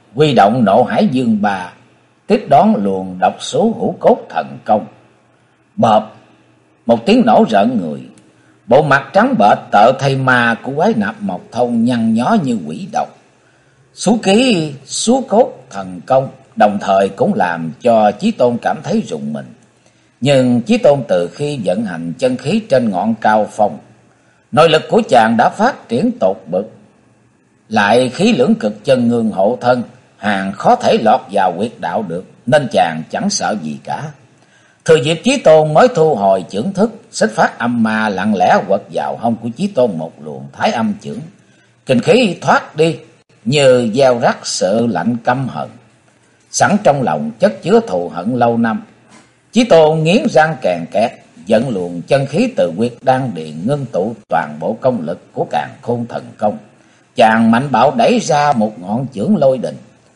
huy động Nộ Hải Dương Ba, tiếp đón luồng độc số Hữu Cốt Thần Công. Bợp, một tiếng nổ rợn người. Bộ mặt trắng bệch tợ thây ma của quái nạp Mộc Thông nhăn nhó như quỷ độc. Số ký Số Cốt Thần Công đồng thời cũng làm cho Chí Tôn cảm thấy rùng mình. Nhưng Chí Tôn từ khi vận hành chân khí trên ngọn cao phong, nội lực của chàng đã phát triển tột bực. Lại khí lưỡng cực chân ngương hộ thân, hàng khó thể lọt vào huyệt đạo được, nên chàng chẳng sợ gì cả. Thừa dịp Chí Tôn mới thu hồi chưởng thức, Xích Phát Âm Ma lặng lẽ quật vào hông của Chí Tôn một luồng thái âm chưởng. Kinh khí thoát đi như gieo rắc sự lạnh căm hận, sẵn trong lòng chất chứa thù hận lâu năm. Chí Tôn nghiến răng kèn kẹt, dẫn luồng chân khí từ huyệt đan điền ngưng tụ toàn bộ công lực của Càn Khôn Thần Công. Chàng mạnh bạo đẩy ra một ngọn chưởng lôi đình.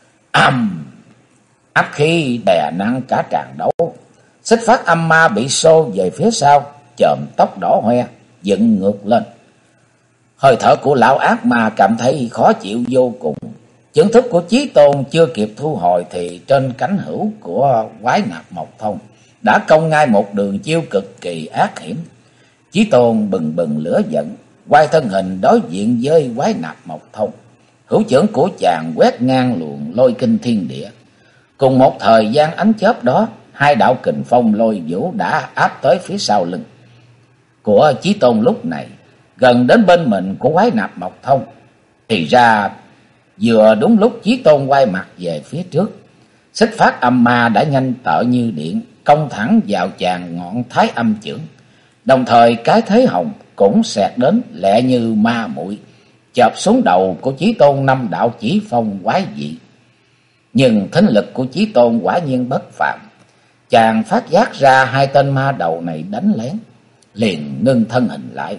Áp khí đè nặng cả tràng đấu. Xích Phát Âm Ma bị xô về phía sau, chòm tóc đỏ hoe, dựng ngược lên. Hơi thở của lão ác ma cảm thấy khó chịu vô cùng. Chưởng thức của Chí Tôn chưa kịp thu hồi thì trên cánh hữu của quái nạp Mộc Thông đã công ngay một đường chiêu cực kỳ ác hiểm. Chí Tôn bừng bừng lửa giận, quay thân hình đối diện với quái nạp Mộc Thông. Hữu chưởng của chàng quét ngang luồng lôi kinh thiên địa. Cùng một thời gian ánh chớp đó, hai đạo kình phong lôi vũ đã áp tới phía sau lưng của Chí Tôn. Lúc này gần đến bên mình của quái nạp Mộc Thông, thì ra vừa đúng lúc Chí Tôn quay mặt về phía trước, Xích Phát Âm Ma đã nhanh tợ như điện công thẳng vào chàng ngọn thái âm chưởng. Đồng thời cái thế hồng cũng xẹt đến lẹ như ma muội, chộp xuống đầu của Chí Tôn năm đạo chỉ phong quái dị. Nhưng thính lực của Chí Tôn quả nhiên bất phàm. Chàng phát giác ra hai tên ma đầu này đánh lén, liền ngưng thân hình lại.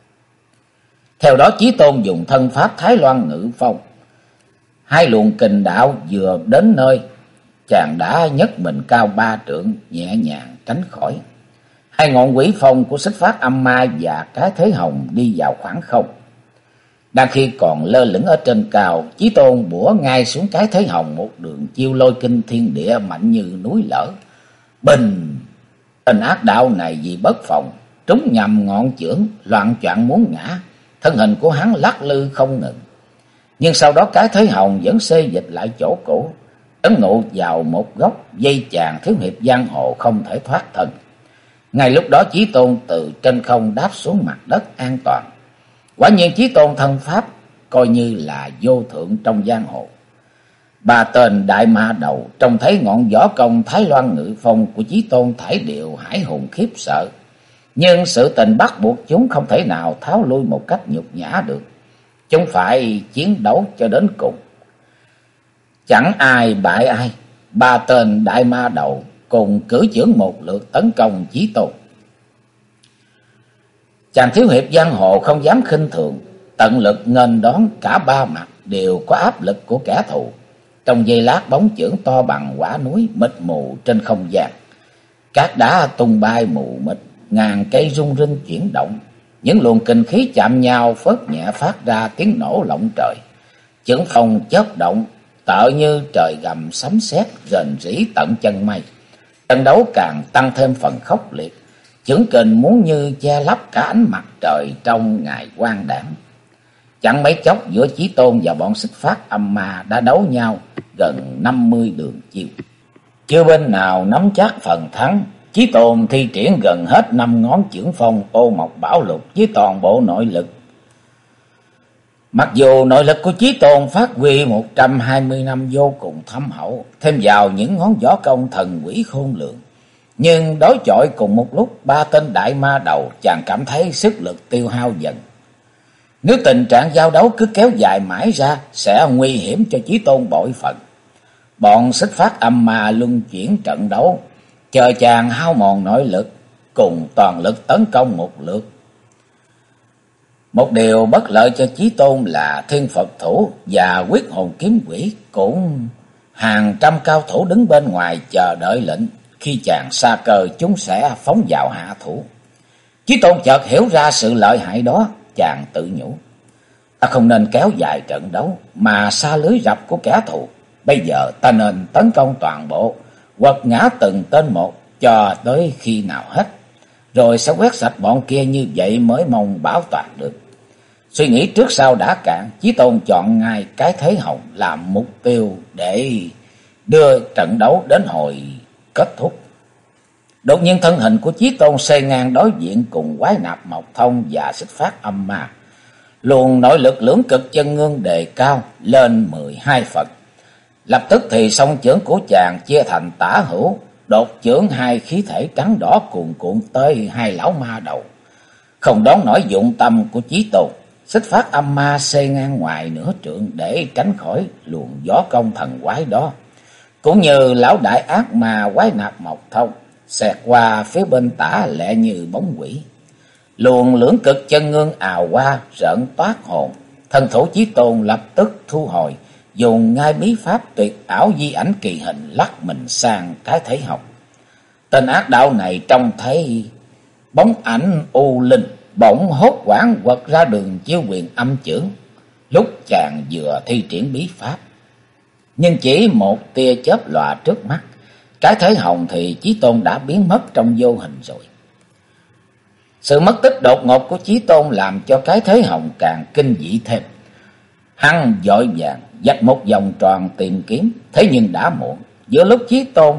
Theo đó Chí Tôn dùng thân pháp Thái Loan Ngự Phong. Hai luồng kình đạo vừa đến nơi, chàng đã nhấc mình cao 3 trượng, nhẹ nhàng tránh khỏi. Hai ngọn quỷ phong của Xích Phát Âm Ma và cái thế hồng đi vào khoảng không. Đang khi còn lơ lửng ở trên cao, Chí Tôn bủa ngay xuống cái thế hồng một đường chiêu lôi kinh thiên địa mạnh như núi lở. Bình! Tên ác đạo này vì bất phòng, trúng nhầm ngọn chưởng, loạn choạng muốn ngã. Thân hình của hắn lắc lư không ngừng. Nhưng sau đó cái thế hồng vẫn xê dịch lại chỗ cũ, ấn ngụ vào một góc dây chàng thiếu hiệp giang hồ không thể thoát thân. Ngay lúc đó Chí Tôn từ trên không đáp xuống mặt đất an toàn. Quả nhiên Chí Tôn thân pháp coi như là vô thượng trong giang hồ. Ba tên đại ma đầu trông thấy ngọn võ công Thái Loan Ngự Phong của Chí Tôn thải điệu hải hùng khiếp sợ. Nhưng sự tình bắt buộc chúng không thể nào tháo lui một cách nhục nhã được. Chúng phải chiến đấu cho đến cùng. Chẳng ai bại ai. Ba tên đại ma đầu cùng cử chưởng một lượt tấn công Chí Tôn. Chàng thiếu hiệp giang hồ không dám khinh thường, tận lực nghênh đón cả ba mặt đều có áp lực của kẻ thù. Trong giây lát bóng chưởng to bằng quả núi mịt mù trên không gian. Cát đá tung bay mù mịt, ngàn cây rung rinh chuyển động. Những luồng kinh khí chạm nhau phớt nhẹ phát ra tiếng nổ lộng trời. Chưởng phong chớp động, tợ như trời gầm sấm sét rền rĩ tận chân mây. Trận đấu càng tăng thêm phần khốc liệt. Chưởng kình muốn như che lấp cả ánh mặt trời trong ngày quang đãng. Chẳng mấy chốc giữa Chí Tôn và bọn Xích Phát Âm Ma đã đấu nhau gần 50 đường chiêu. Chưa bên nào nắm chắc phần thắng. Chí Tôn thi triển gần hết 5 ngón chưởng phong ô mộc bảo lục với toàn bộ nội lực. Mặc dù nội lực của Chí Tôn phát huy 120 năm vô cùng thâm hậu, thêm vào những ngón võ công thần quỷ khôn lường, nhưng đối chọi cùng một lúc ba tên đại ma đầu, chàng cảm thấy sức lực tiêu hao dần. Nếu tình trạng giao đấu cứ kéo dài mãi ra sẽ nguy hiểm cho Chí Tôn bội phận. Bọn Xích Phát Âm Ma luân chuyển trận đấu, chờ chàng hao mòn nội lực, cùng toàn lực tấn công một lượt. Một điều bất lợi cho Chí Tôn là Thiên Phật Thủ và Quyết Hồn Kiếm Quỷ cũng hàng trăm cao thủ đứng bên ngoài chờ đợi lệnh. Khi chàng sa cơ chúng sẽ phóng vào hạ thủ. Chí Tôn chợt hiểu ra sự lợi hại đó, chàng tự nhủ: ta không nên kéo dài trận đấu mà sa lưới rập của kẻ thù. Bây giờ ta nên tấn công toàn bộ, quật ngã từng tên một cho tới khi nào hết. Rồi sẽ quét sạch bọn kia, như vậy mới mong bảo toàn được. Suy nghĩ trước sau đã cạn, Chí Tôn chọn ngay cái Thế Hồng làm mục tiêu để đưa trận đấu đến hồi kết thúc. Đột nhiên thân hình của Chí Tôn xoay ngang đối diện cùng Quái Nạp Mộc Thông và Xích Phát Âm Ma. Luồng nội lực lưỡng cực chân ngưng đề cao lên 12 phần. Lập tức thì song chưởng của chàng chia thành tả hữu, đột chưởng hai khí thể trắng đỏ cuồn cuộn tới hai lão ma đầu. Không đón nổi dụng tâm của Chí Tôn, Xích Phát Âm Ma xê ngang ngoài nửa trượng để tránh khỏi luồng gió công thần quái đó. Cũng như lão đại ác ma Quái Nạp Mộc Thông, xẹt qua phía bên tả lẹ như bóng quỷ. Luồng lưỡng cực chân ngưng ào qua rợn toát hồn. Thân thủ Chí Tôn lập tức thu hồi, dùng ngay bí pháp tuyệt ảo di ảnh kỳ hình lắc mình sang cái Thế Hồng. Tên ác đạo này trông thấy bóng ảnh u linh, bỗng hốt hoảng quật ra đường chiêu quyền âm chưởng. Lúc chàng vừa thi triển bí pháp, nhưng chỉ một tia chớp lòa trước mắt, cái Thế Hồng thì Chí Tôn đã biến mất trong vô hình rồi. Sự mất tích đột ngột của Chí Tôn làm cho cái Thế Hồng càng kinh dị thêm. Hắn vội vàng vạch một vòng tròn tìm kiếm, thế nhưng đã muộn. Giữa lúc Chí Tôn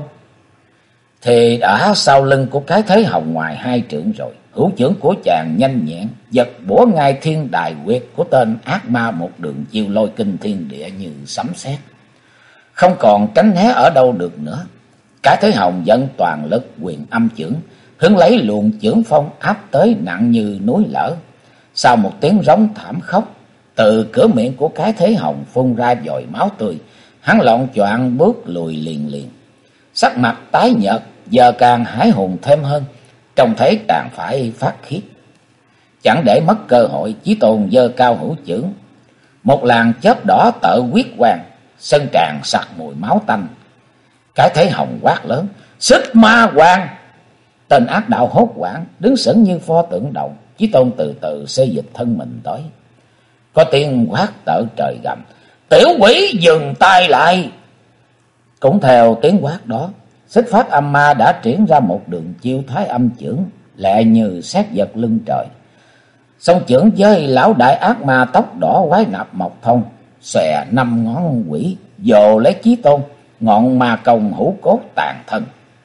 thì đã sau lưng của cái Thế Hồng ngoài hai trượng rồi. Hữu chưởng của chàng nhanh nhẹn giật bủa ngay thiên đài quyệt của tên ác ma, một đường chiêu lôi kinh thiên địa như sấm sét, không còn tránh né ở đâu được nữa. Cái Thế Hồng dẫn toàn lực quyền âm chưởng, hứng lấy luồng chưởng phong áp tới nặng như núi lở. Sau một tiếng rống thảm khốc, từ cửa miệng của cái Thế Hồng phun ra dòng máu tươi. Hắn loạng choạng bước lùi liền liền, sắc mặt tái nhợt, giờ càng hãi hùng thêm hơn, trông thấy càng phải phát khiếp. Chẳng để mất cơ hội, Chí Tôn giơ cao hữu chưởng, một làn chớp đỏ tợ huyết quang, sân tràn sặc mùi máu tanh. Cái Thế Hồng quát lớn: Xích Ma Hoàng! Tên ác đạo hốt hoảng, đứng sững như pho tượng động. Chí Tôn từ từ xê dịch thân mình tới. Có tiếng quát tở trời gầm: Tiểu quỷ dừng tay lại! Cũng theo tiếng quát đó, Xích Phát Âm Ma đã triển ra một đường chiêu Thái Âm chưởng, lẹ như sét giật lưng trời. Song chưởng với lão đại ác ma tóc đỏ Quái Nạp Mộc Thông, xòe 5 ngón quỷ vồ lấy Chí Tôn, ngọn ma công hữu cốt tàn thân.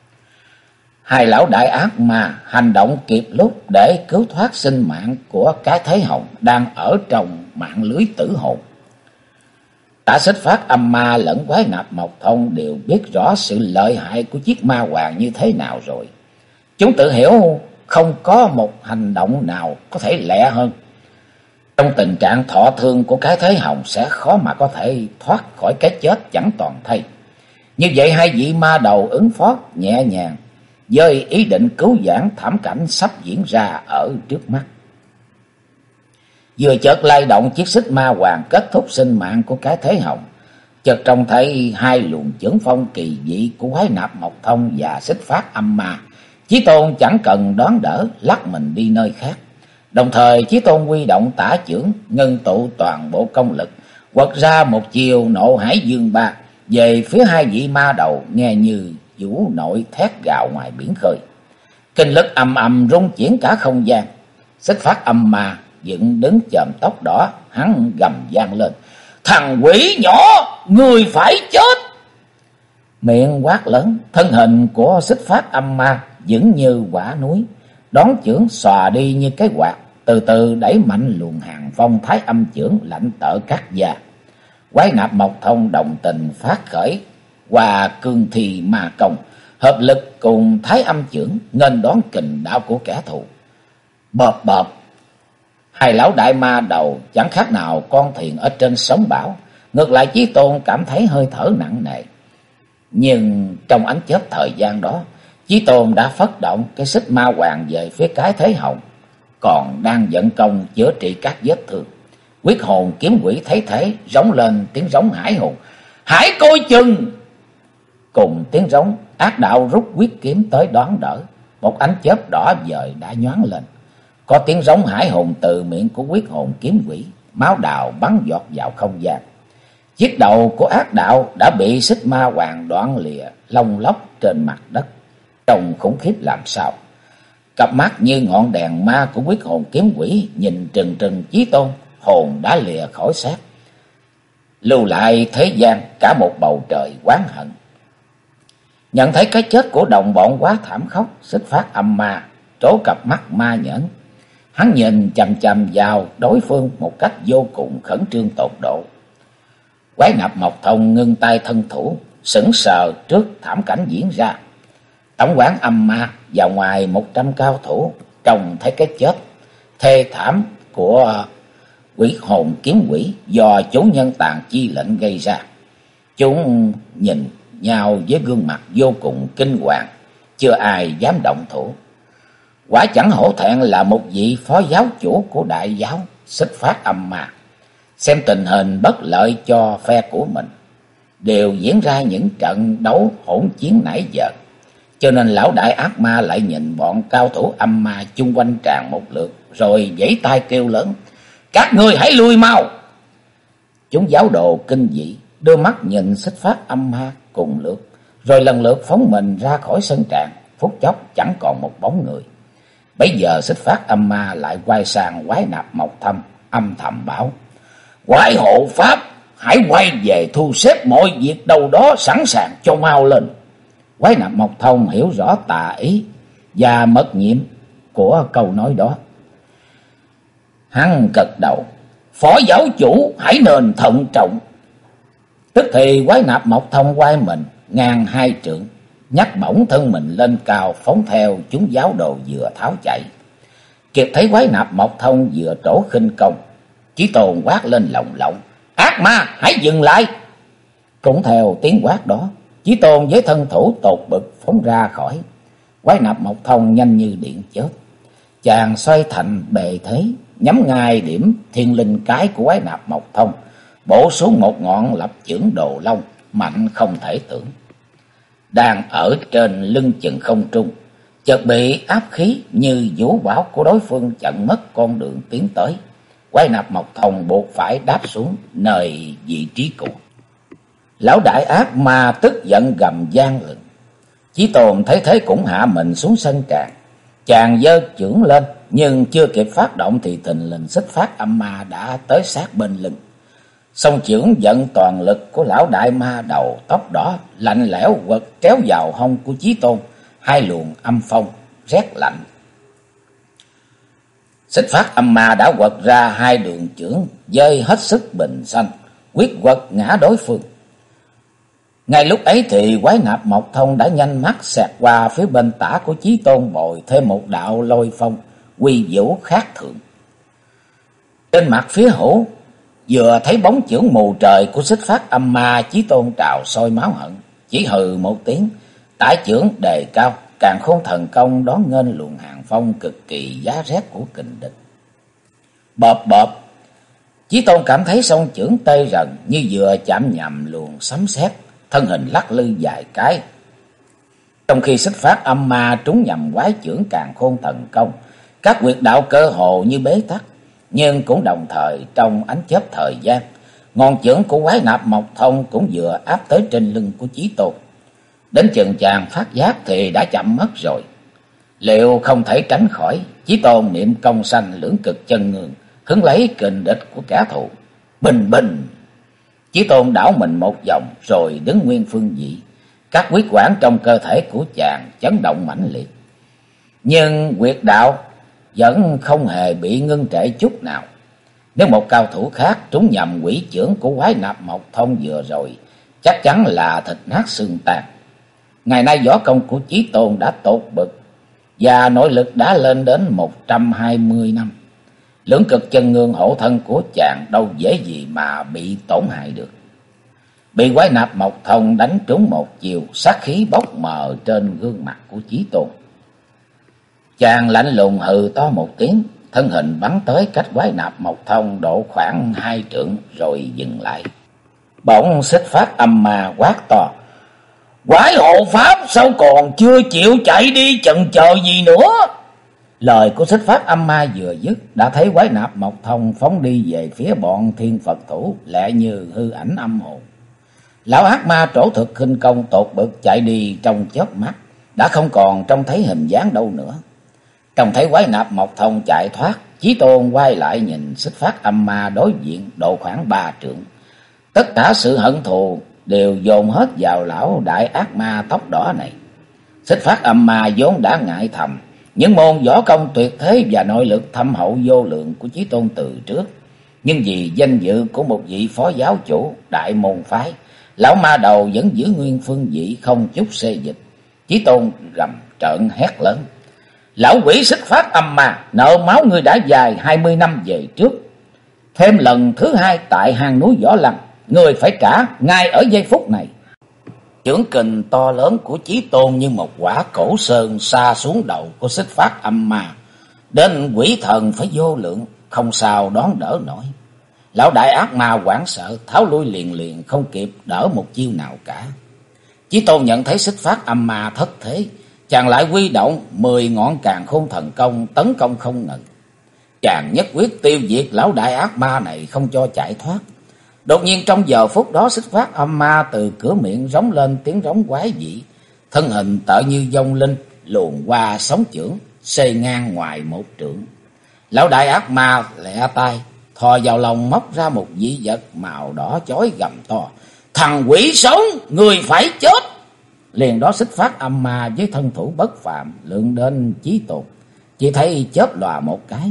Hai lão đại ác ma hành động kịp lúc để cứu thoát sinh mạng của cái Thế Hồng đang ở trong mạng lưới tử hồn. Cả Xích Phát Âm Ma lẫn Quái Nạp Mộc Thông đều biết rõ sự lợi hại của chiếc ma hoàng như thế nào rồi. Chúng tự hiểu không có một hành động nào có thể lẹ hơn. Trong tình trạng thọ thương của cái Thế Hồng sẽ khó mà có thể thoát khỏi cái chết chẳng toàn thây. Như vậy hai vị ma đầu ứng phó nhẹ nhàng với ý định cứu vãn thảm cảnh sắp diễn ra ở trước mắt. Vừa chợt lay động chiếc xích ma hoàng kết thúc sinh mạng của cái Thế Hồng, chợt trông thấy hai luồng chưởng phong kỳ dị của Quái Nạp Mộc Thông và Xích Phát Âm Ma. Chí Tôn chẳng cần đón đỡ, lắc mình đi nơi khác. Đồng thời Chí Tôn huy động tả chưởng, ngưng tụ toàn bộ công lực, quật ra một chiều Nộ Hải Dương Ba về phía hai vị ma đầu, nghe như vũ nội thét gào ngoài biển khơi. Kinh lực ầm ầm rung chuyển cả không gian. Xích Phát Âm Ma dựng đứng chòm tóc đỏ, hắn gầm vang lên: Thằng quỷ nhỏ, người phải chết! Miệng quát lớn, thân hình của Xích Phát Âm Ma vững như quả núi, đón chưởng xòa đi như cái quạt, từ từ đẩy mạnh luồng hàng phong Thái Âm chưởng lạnh tợ cắt da. Quái Nạp Mộc Thông đồng tình phát khởi Hòa Cương Thi Ma Công, hợp lực cùng Thái Âm chưởng nghênh đón kình đạo của kẻ thù. Bợp bợp, hai lão đại ma đầu chẳng khác nào con thuyền ở trên sóng bão. Ngược lại Chí Tôn cảm thấy hơi thở nặng nề. Nhưng trong ánh chớp thời gian đó, Chí Tôn đã phất động cái xích ma hoàng về phía cái Thế Hồng, còn đang vận công chữa trị các vết thương. Quyết hồn kiếm quỷ thấy thế, rống lên tiếng rống hải hùng: Hãy coi chừng! Cùng tiếng rống, ác đạo rút quyết kiếm tới đón đỡ. Một ánh chớp đỏ vời đã nhoáng lên. Có tiếng rống hải hùng từ miệng của quyết hồn kiếm quỷ, máu đào bắn giọt vào không gian. Chiếc đầu của ác đạo đã bị xích ma hoàng đoạn lìa lông lóc trên mặt đất, trông khủng khiếp làm sao. Cặp mắt như ngọn đèn ma của Quyết Hồn Kiếm Quỷ nhìn trừng trừng Chí Tôn, hồn đã lìa khỏi xác, lưu lại thế gian cả một bầu trời oán hận. Nhận thấy cái chết của đồng bọn quá thảm khốc, Xích Phát Âm Ma trố cặp mắt ma nhẫn. Hắn nhìn chằm chằm vào đối phương một cách vô cùng khẩn trương tột độ. Quái Nạp Mộc Thông ngưng tay thân thủ, sững sờ trước thảm cảnh diễn ra. Tổng quán Âm Ma và ngoài 100 cao thủ trông thấy cái chết thê thảm của Quỷ Hồn Kiếm Quỷ do chủ nhân tàn chi lệnh gây ra. Chúng nhìn nhau với gương mặt vô cùng kinh hoàng, chưa ai dám động thủ. Quả chẳng hổ thẹn là một vị phó giáo chủ của đại giáo Xích Phát Âm Ma. Xem tình hình bất lợi cho phe của mình, đều diễn ra những trận đấu hỗn chiến nãy giờ, cho nên lão đại ác ma lại nhìn bọn cao thủ âm ma chung quanh tràn một lượt, rồi giãy tay kêu lớn: "Các ngươi hãy lui mau!" Chúng giáo đồ kinh dị đưa mắt nhìn Xích Phát Âm Ma cùng lượt, rồi lần lượt phóng mình ra khỏi sân tràng. Phút chốc chẳng còn một bóng người. Bấy giờ Xích Phát Âm Ma lại quay sang Quái Nạp Mộc Thông, âm thầm bảo: "Quái hộ pháp, hãy quay về thu xếp mọi việc đâu đó sẵn sàng cho mau lên." Quái Nạp Mộc Thông hiểu rõ tà ý và mật nhiệm của câu nói đó. Hắn gật đầu: "Phó giáo chủ hãy nên thận trọng." Tức thì Quái Nạp Mộc Thông quay mình ngang 2 trượng, nhấc bổng thân mình lên cao, phóng theo chúng giáo đồ vừa tháo chạy. Kịp thấy Quái Nạp Mộc Thông vừa trổ khinh công, Chí Tôn quát lên lồng lộng: "Ác ma, hãy dừng lại!" Cũng theo tiếng quát đó, Chí Tôn với thân thủ tột bực phóng ra khỏi. Quái Nạp Mộc Thông nhanh như điện chớp, chàng xoay thành bề thế, nhắm ngay điểm thiên linh cái của Quái Nạp Mộc Thông, bổ xuống một ngọn lập chưởng đồ long mạnh không thể tưởng. Đang ở trên lưng chừng không trung, chợt bị áp khí như vũ bão của đối phương chặn mất con đường tiến tới. Quái Nạp Mộc Thông buộc phải đáp xuống nơi vị trí cũ. Lão đại ác ma tức giận gầm gian lừng. Chí Tôn thấy thế cũng hạ mình xuống sân tràng. Chàng giơ chưởng lên, nhưng chưa kịp phát động thì thình lình Xích Phát Âm Ma đã tới sát bên lưng. Song chưởng vận toàn lực của lão đại ma đầu tóc đỏ lạnh lẽo quật kéo vào hông của Chí Tôn, 2 luồng âm phong rét lạnh. Xích Phát Âm Ma đã quật ra 2 đường chưởng dơi hết sức bình xanh, quyết quật ngã đối phương. Ngay lúc ấy thì Quái Nạp Mộc Thông đã nhanh mắt xẹt qua phía bên tả của Chí Tôn, bồi thêm một đạo lôi phong quy vũ khác thường. Trên mặt phía hữu vừa thấy bóng chưởng mù trời của Xích Phát Âm Ma, Chí Tôn trào sôi máu hận, chỉ hừ một tiếng, tả chưởng đề cao, Càn Khôn Thần Công đón nghênh luồng hàng phong cực kỳ giá rét của kình địch. Bợp bợp, Chí Tôn cảm thấy song chưởng tê rần như vừa chạm nhầm luồng sấm sét, thân hình lắc lư vài cái. Trong khi Xích Phát Âm Ma trúng nhầm quái chưởng Càn Khôn Thần Công, các huyệt đạo cơ hồ như bế tắc, nhưng cũng đồng thời trong ánh chớp thời gian, ngọn chưởng của Quái Nạp Mộc Thông cũng vừa áp tới trên lưng của Chí Tôn. Đến chừng chàng phát giác thì đã chậm mất rồi. Liệu không thể tránh khỏi, Chí Tôn niệm công sanh lưỡng cực chân ngương, hứng lấy kình địch của kẻ thù. Bình bình, Chí Tôn đảo mình một vòng rồi đứng nguyên phương vị. Các huyết quản trong cơ thể của chàng chấn động mãnh liệt, nhưng huyệt đạo vẫn không hề bị ngưng trệ chút nào. Nếu một cao thủ khác trúng nhầm quỷ chưởng của Quái Nạp Mộc Thông vừa rồi, chắc chắn là thịt nát xương tan. Ngày nay võ công của Chí Tôn đã tột bực và nội lực đã lên đến 120 năm. Lưỡng cực chân ngương hộ thân của chàng đâu dễ gì mà bị tổn hại được. Bị Quái Nạp Mộc Thông đánh trúng một chiều, sát khí bốc mờ trên gương mặt của Chí Tôn. Chàng lạnh lùng hừ to một tiếng, thân hình bắn tới cách Quái Nạp Mộc Thông độ khoảng 2 trượng rồi dừng lại. Bỗng Xích Phát Âm Ma quát to: "Quái hộ pháp, sao còn chưa chịu chạy đi, chần chờ gì nữa?" Lời của Xích Phát Âm Ma vừa dứt, đã thấy Quái Nạp Mộc Thông phóng đi về phía bọn Thiên Phật thủ, lẹ như hư ảnh âm hồn. Lão ác ma trổ thực khinh công tột bực chạy đi trong chớp mắt, đã không còn trông thấy hình dáng đâu nữa. Trông thấy Quái Nạp Mộc Thông chạy thoát, Chí Tôn quay lại nhìn Xích Phát Âm Ma đối diện độ khoảng 3 trượng. Tất cả sự hận thù đều dồn hết vào lão đại ác ma tóc đỏ này. Xích Phát Âm Ma vốn đã ngại thầm những môn võ công tuyệt thế và nội lực thâm hậu vô lượng của Chí Tôn từ trước, nhưng vì danh dự của một vị phó giáo chủ đại môn phái, lão ma đầu vẫn giữ nguyên phương vị không chút xê dịch. Chí Tôn gầm trợn hét lớn: "Lão quỷ Xích Phát Âm Ma, nợ máu ngươi đã dài 20 năm về trước, thêm lần thứ hai tại hang núi Võ Lâm, ngươi phải trả ngay ở giây phút này." Chưởng kình to lớn của Chí Tôn như một quả cổ sơn sa xuống đầu của Xích Phát Âm Ma, đến quỷ thần phải vô lượng, không sao đón đỡ nổi. Lão đại ác ma hoảng sợ tháo lui liền liền, không kịp đỡ một chiêu nào cả. Chí Tôn nhận thấy Xích Phát Âm Ma thất thế, chàng lại huy động 10 ngọn càn khôn thần công tấn công không ngừng. Chàng nhất quyết tiêu diệt lão đại ác ma này, không cho chạy thoát. Đột nhiên trong giờ phút đó, Xích Phát Âm Ma từ cửa miệng rống lên tiếng rống quái dị, thân hình tợ như vong linh luồn qua sóng chưởng, xê ngang ngoài 1 trượng. Lão đại ác ma lẹ tay thò vào lòng móc ra một dị vật màu đỏ chói gầm to: "Thằng quỷ sống, người phải chết!" Liền đó Xích Phát Âm Ma với thân thủ bất phàm lượn đến Chí Tôn, chỉ thấy chớp lòa một cái,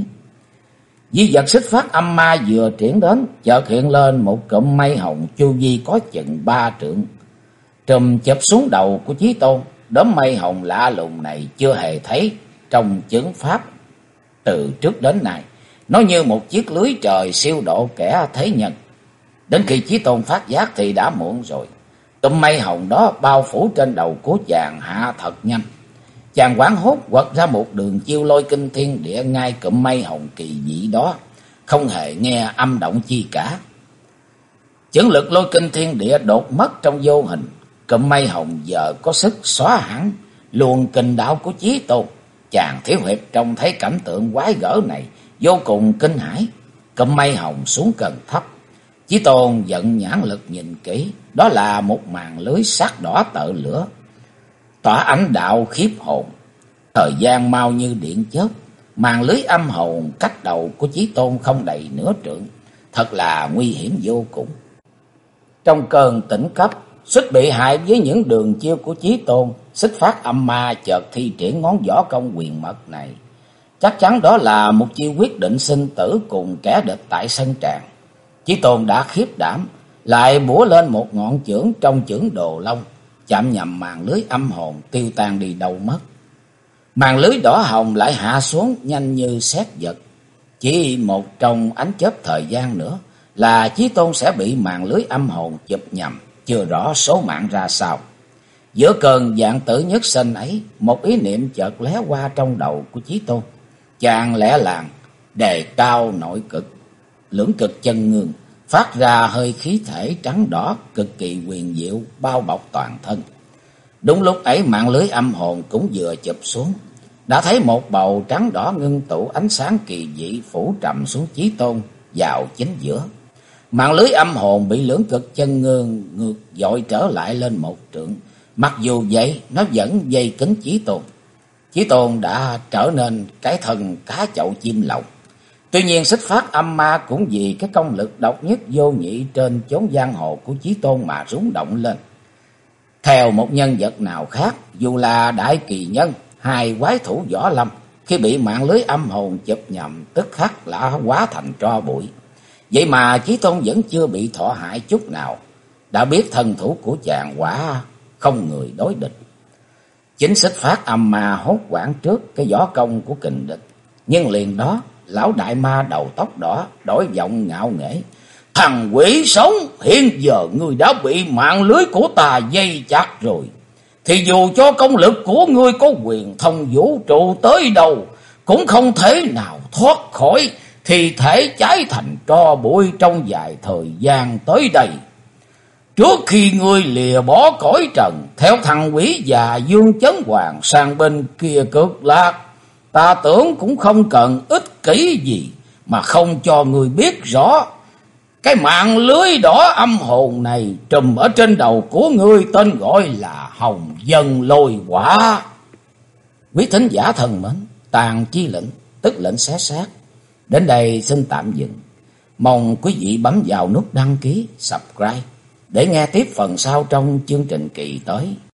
di vật Xích Phát Âm Ma vừa triển đến, chợt hiện lên một cụm mây hồng chu vi có chừng 3 trượng, trùm chụp xuống đầu của Chí Tôn. Đốm mây hồng lạ lùng này chưa hề thấy trong chướng pháp từ trước đến nay, nó như một chiếc lưới trời siêu độ kẻ thế nhân. Đến khi Chí Tôn phát giác thì đã muộn rồi. Cụm mây hồng đó bao phủ trên đầu của chàng hạ thật nhanh. Chàng hoảng hốt quật ra một đường chiêu lôi kinh thiên địa ngay cụm mây hồng kỳ dị đó, không hề nghe âm động chi cả. Chưởng lực lôi kinh thiên địa đột mất trong vô hình. Cụm mây hồng giờ có sức xóa hẳn luồng kình đạo của Chí Tôn. Chàng Thiếu Hiệp trông thấy cảnh tượng quái gở này vô cùng kinh hãi. Cụm mây hồng xuống cần thấp, Chí Tôn giận nhãn lực nhìn kỹ, đó là một màn lưới sắc đỏ tợ lửa, tỏa ánh đạo khiếp hồn. Thời gian mau như điện chớp, màn lưới âm hồn cách đầu của Chí Tôn không đầy nửa trượng, thật là nguy hiểm vô cùng. Trong cơn tỉnh cấp, suýt bị hại với những đường chiêu của Chí Tôn, Xích Phát Âm Ma chợt thi triển ngón võ công quyền mật này. Chắc chắn đó là một chiêu quyết định sinh tử cùng kẻ địch tại sân tràng. Chí Tôn đã khiếp đảm, lại bủa lên một ngọn chưởng trong chưởng Đồ Long, chạm nhầm màn lưới âm hồn tiêu tan đi đâu mất. Màn lưới đỏ hồng lại hạ xuống nhanh như sét giật. Chỉ một trong ánh chớp thời gian nữa là Chí Tôn sẽ bị màn lưới âm hồn chụp nhầm, chưa rõ số mạng ra sao. Giữa cơn vạn tử nhất sinh ấy, một ý niệm chợt lóe qua trong đầu của Chí Tôn. Chàng lẻ làng đề cao nội cực, lưỡng cực chân ngương, phát ra hơi khí thể trắng đỏ cực kỳ huyền diệu bao bọc toàn thân. Đúng lúc ấy mạng lưới âm hồn cũng vừa chụp xuống, đã thấy một bầu trắng đỏ ngưng tụ ánh sáng kỳ dị phủ trầm xuống Chí Tôn vào chính giữa. Mạng lưới âm hồn bị lưỡng cực chân ngương ngược dội trở lại lên 1 trượng, mặc dù vậy nó vẫn dây kín Chí Tôn. Chí Tôn đã trở nên cái thân cá chậu chim lồng. Tuy nhiên Xích Phát Âm Ma cũng vì cái công lực độc nhất vô nhị trên chốn giang hồ của Chí Tôn mà rúng động lên. Theo một nhân vật nào khác, dù là đại kỳ nhân hay quái thủ võ lâm, khi bị mạng lưới âm hồn chụp nhầm tức khắc đã hóa thành tro bụi. Vậy mà Chí Tôn vẫn chưa bị thọ hại chút nào, đã biết thân thủ của chàng quả không người đối địch. Chính Xích Phát Âm Ma hốt hoảng trước cái võ công của kình địch, nhưng liền đó lão đại ma đầu tóc đỏ đổi giọng ngạo nghễ: "Thằng quỷ sống, hiện giờ ngươi đã bị mạng lưới của ta dây chặt rồi, thì dù cho công lực của ngươi có quyền thông vũ trụ tới đâu, cũng không thể nào thoát khỏi thi thể cháy thành tro bụi trong vài thời gian tới đây. Trước khi ngươi lìa bỏ cõi trần, theo thằng quỷ già Dương Chấn Hoàng sang bên kia cực lạc, ta tưởng cũng không cần ích kỷ gì mà không cho người biết rõ. Cái mạng lưới đỏ âm hồn này trùm ở trên đầu của ngươi tên gọi là Hồng Dân Lôi Quả. Quý thính giả thân mến, Tàn Chi Lệnh tức lệnh xé xác đến đây xin tạm dừng. Mong quý vị bấm vào nút đăng ký, subscribe để nghe tiếp phần sau trong chương trình kỳ tới.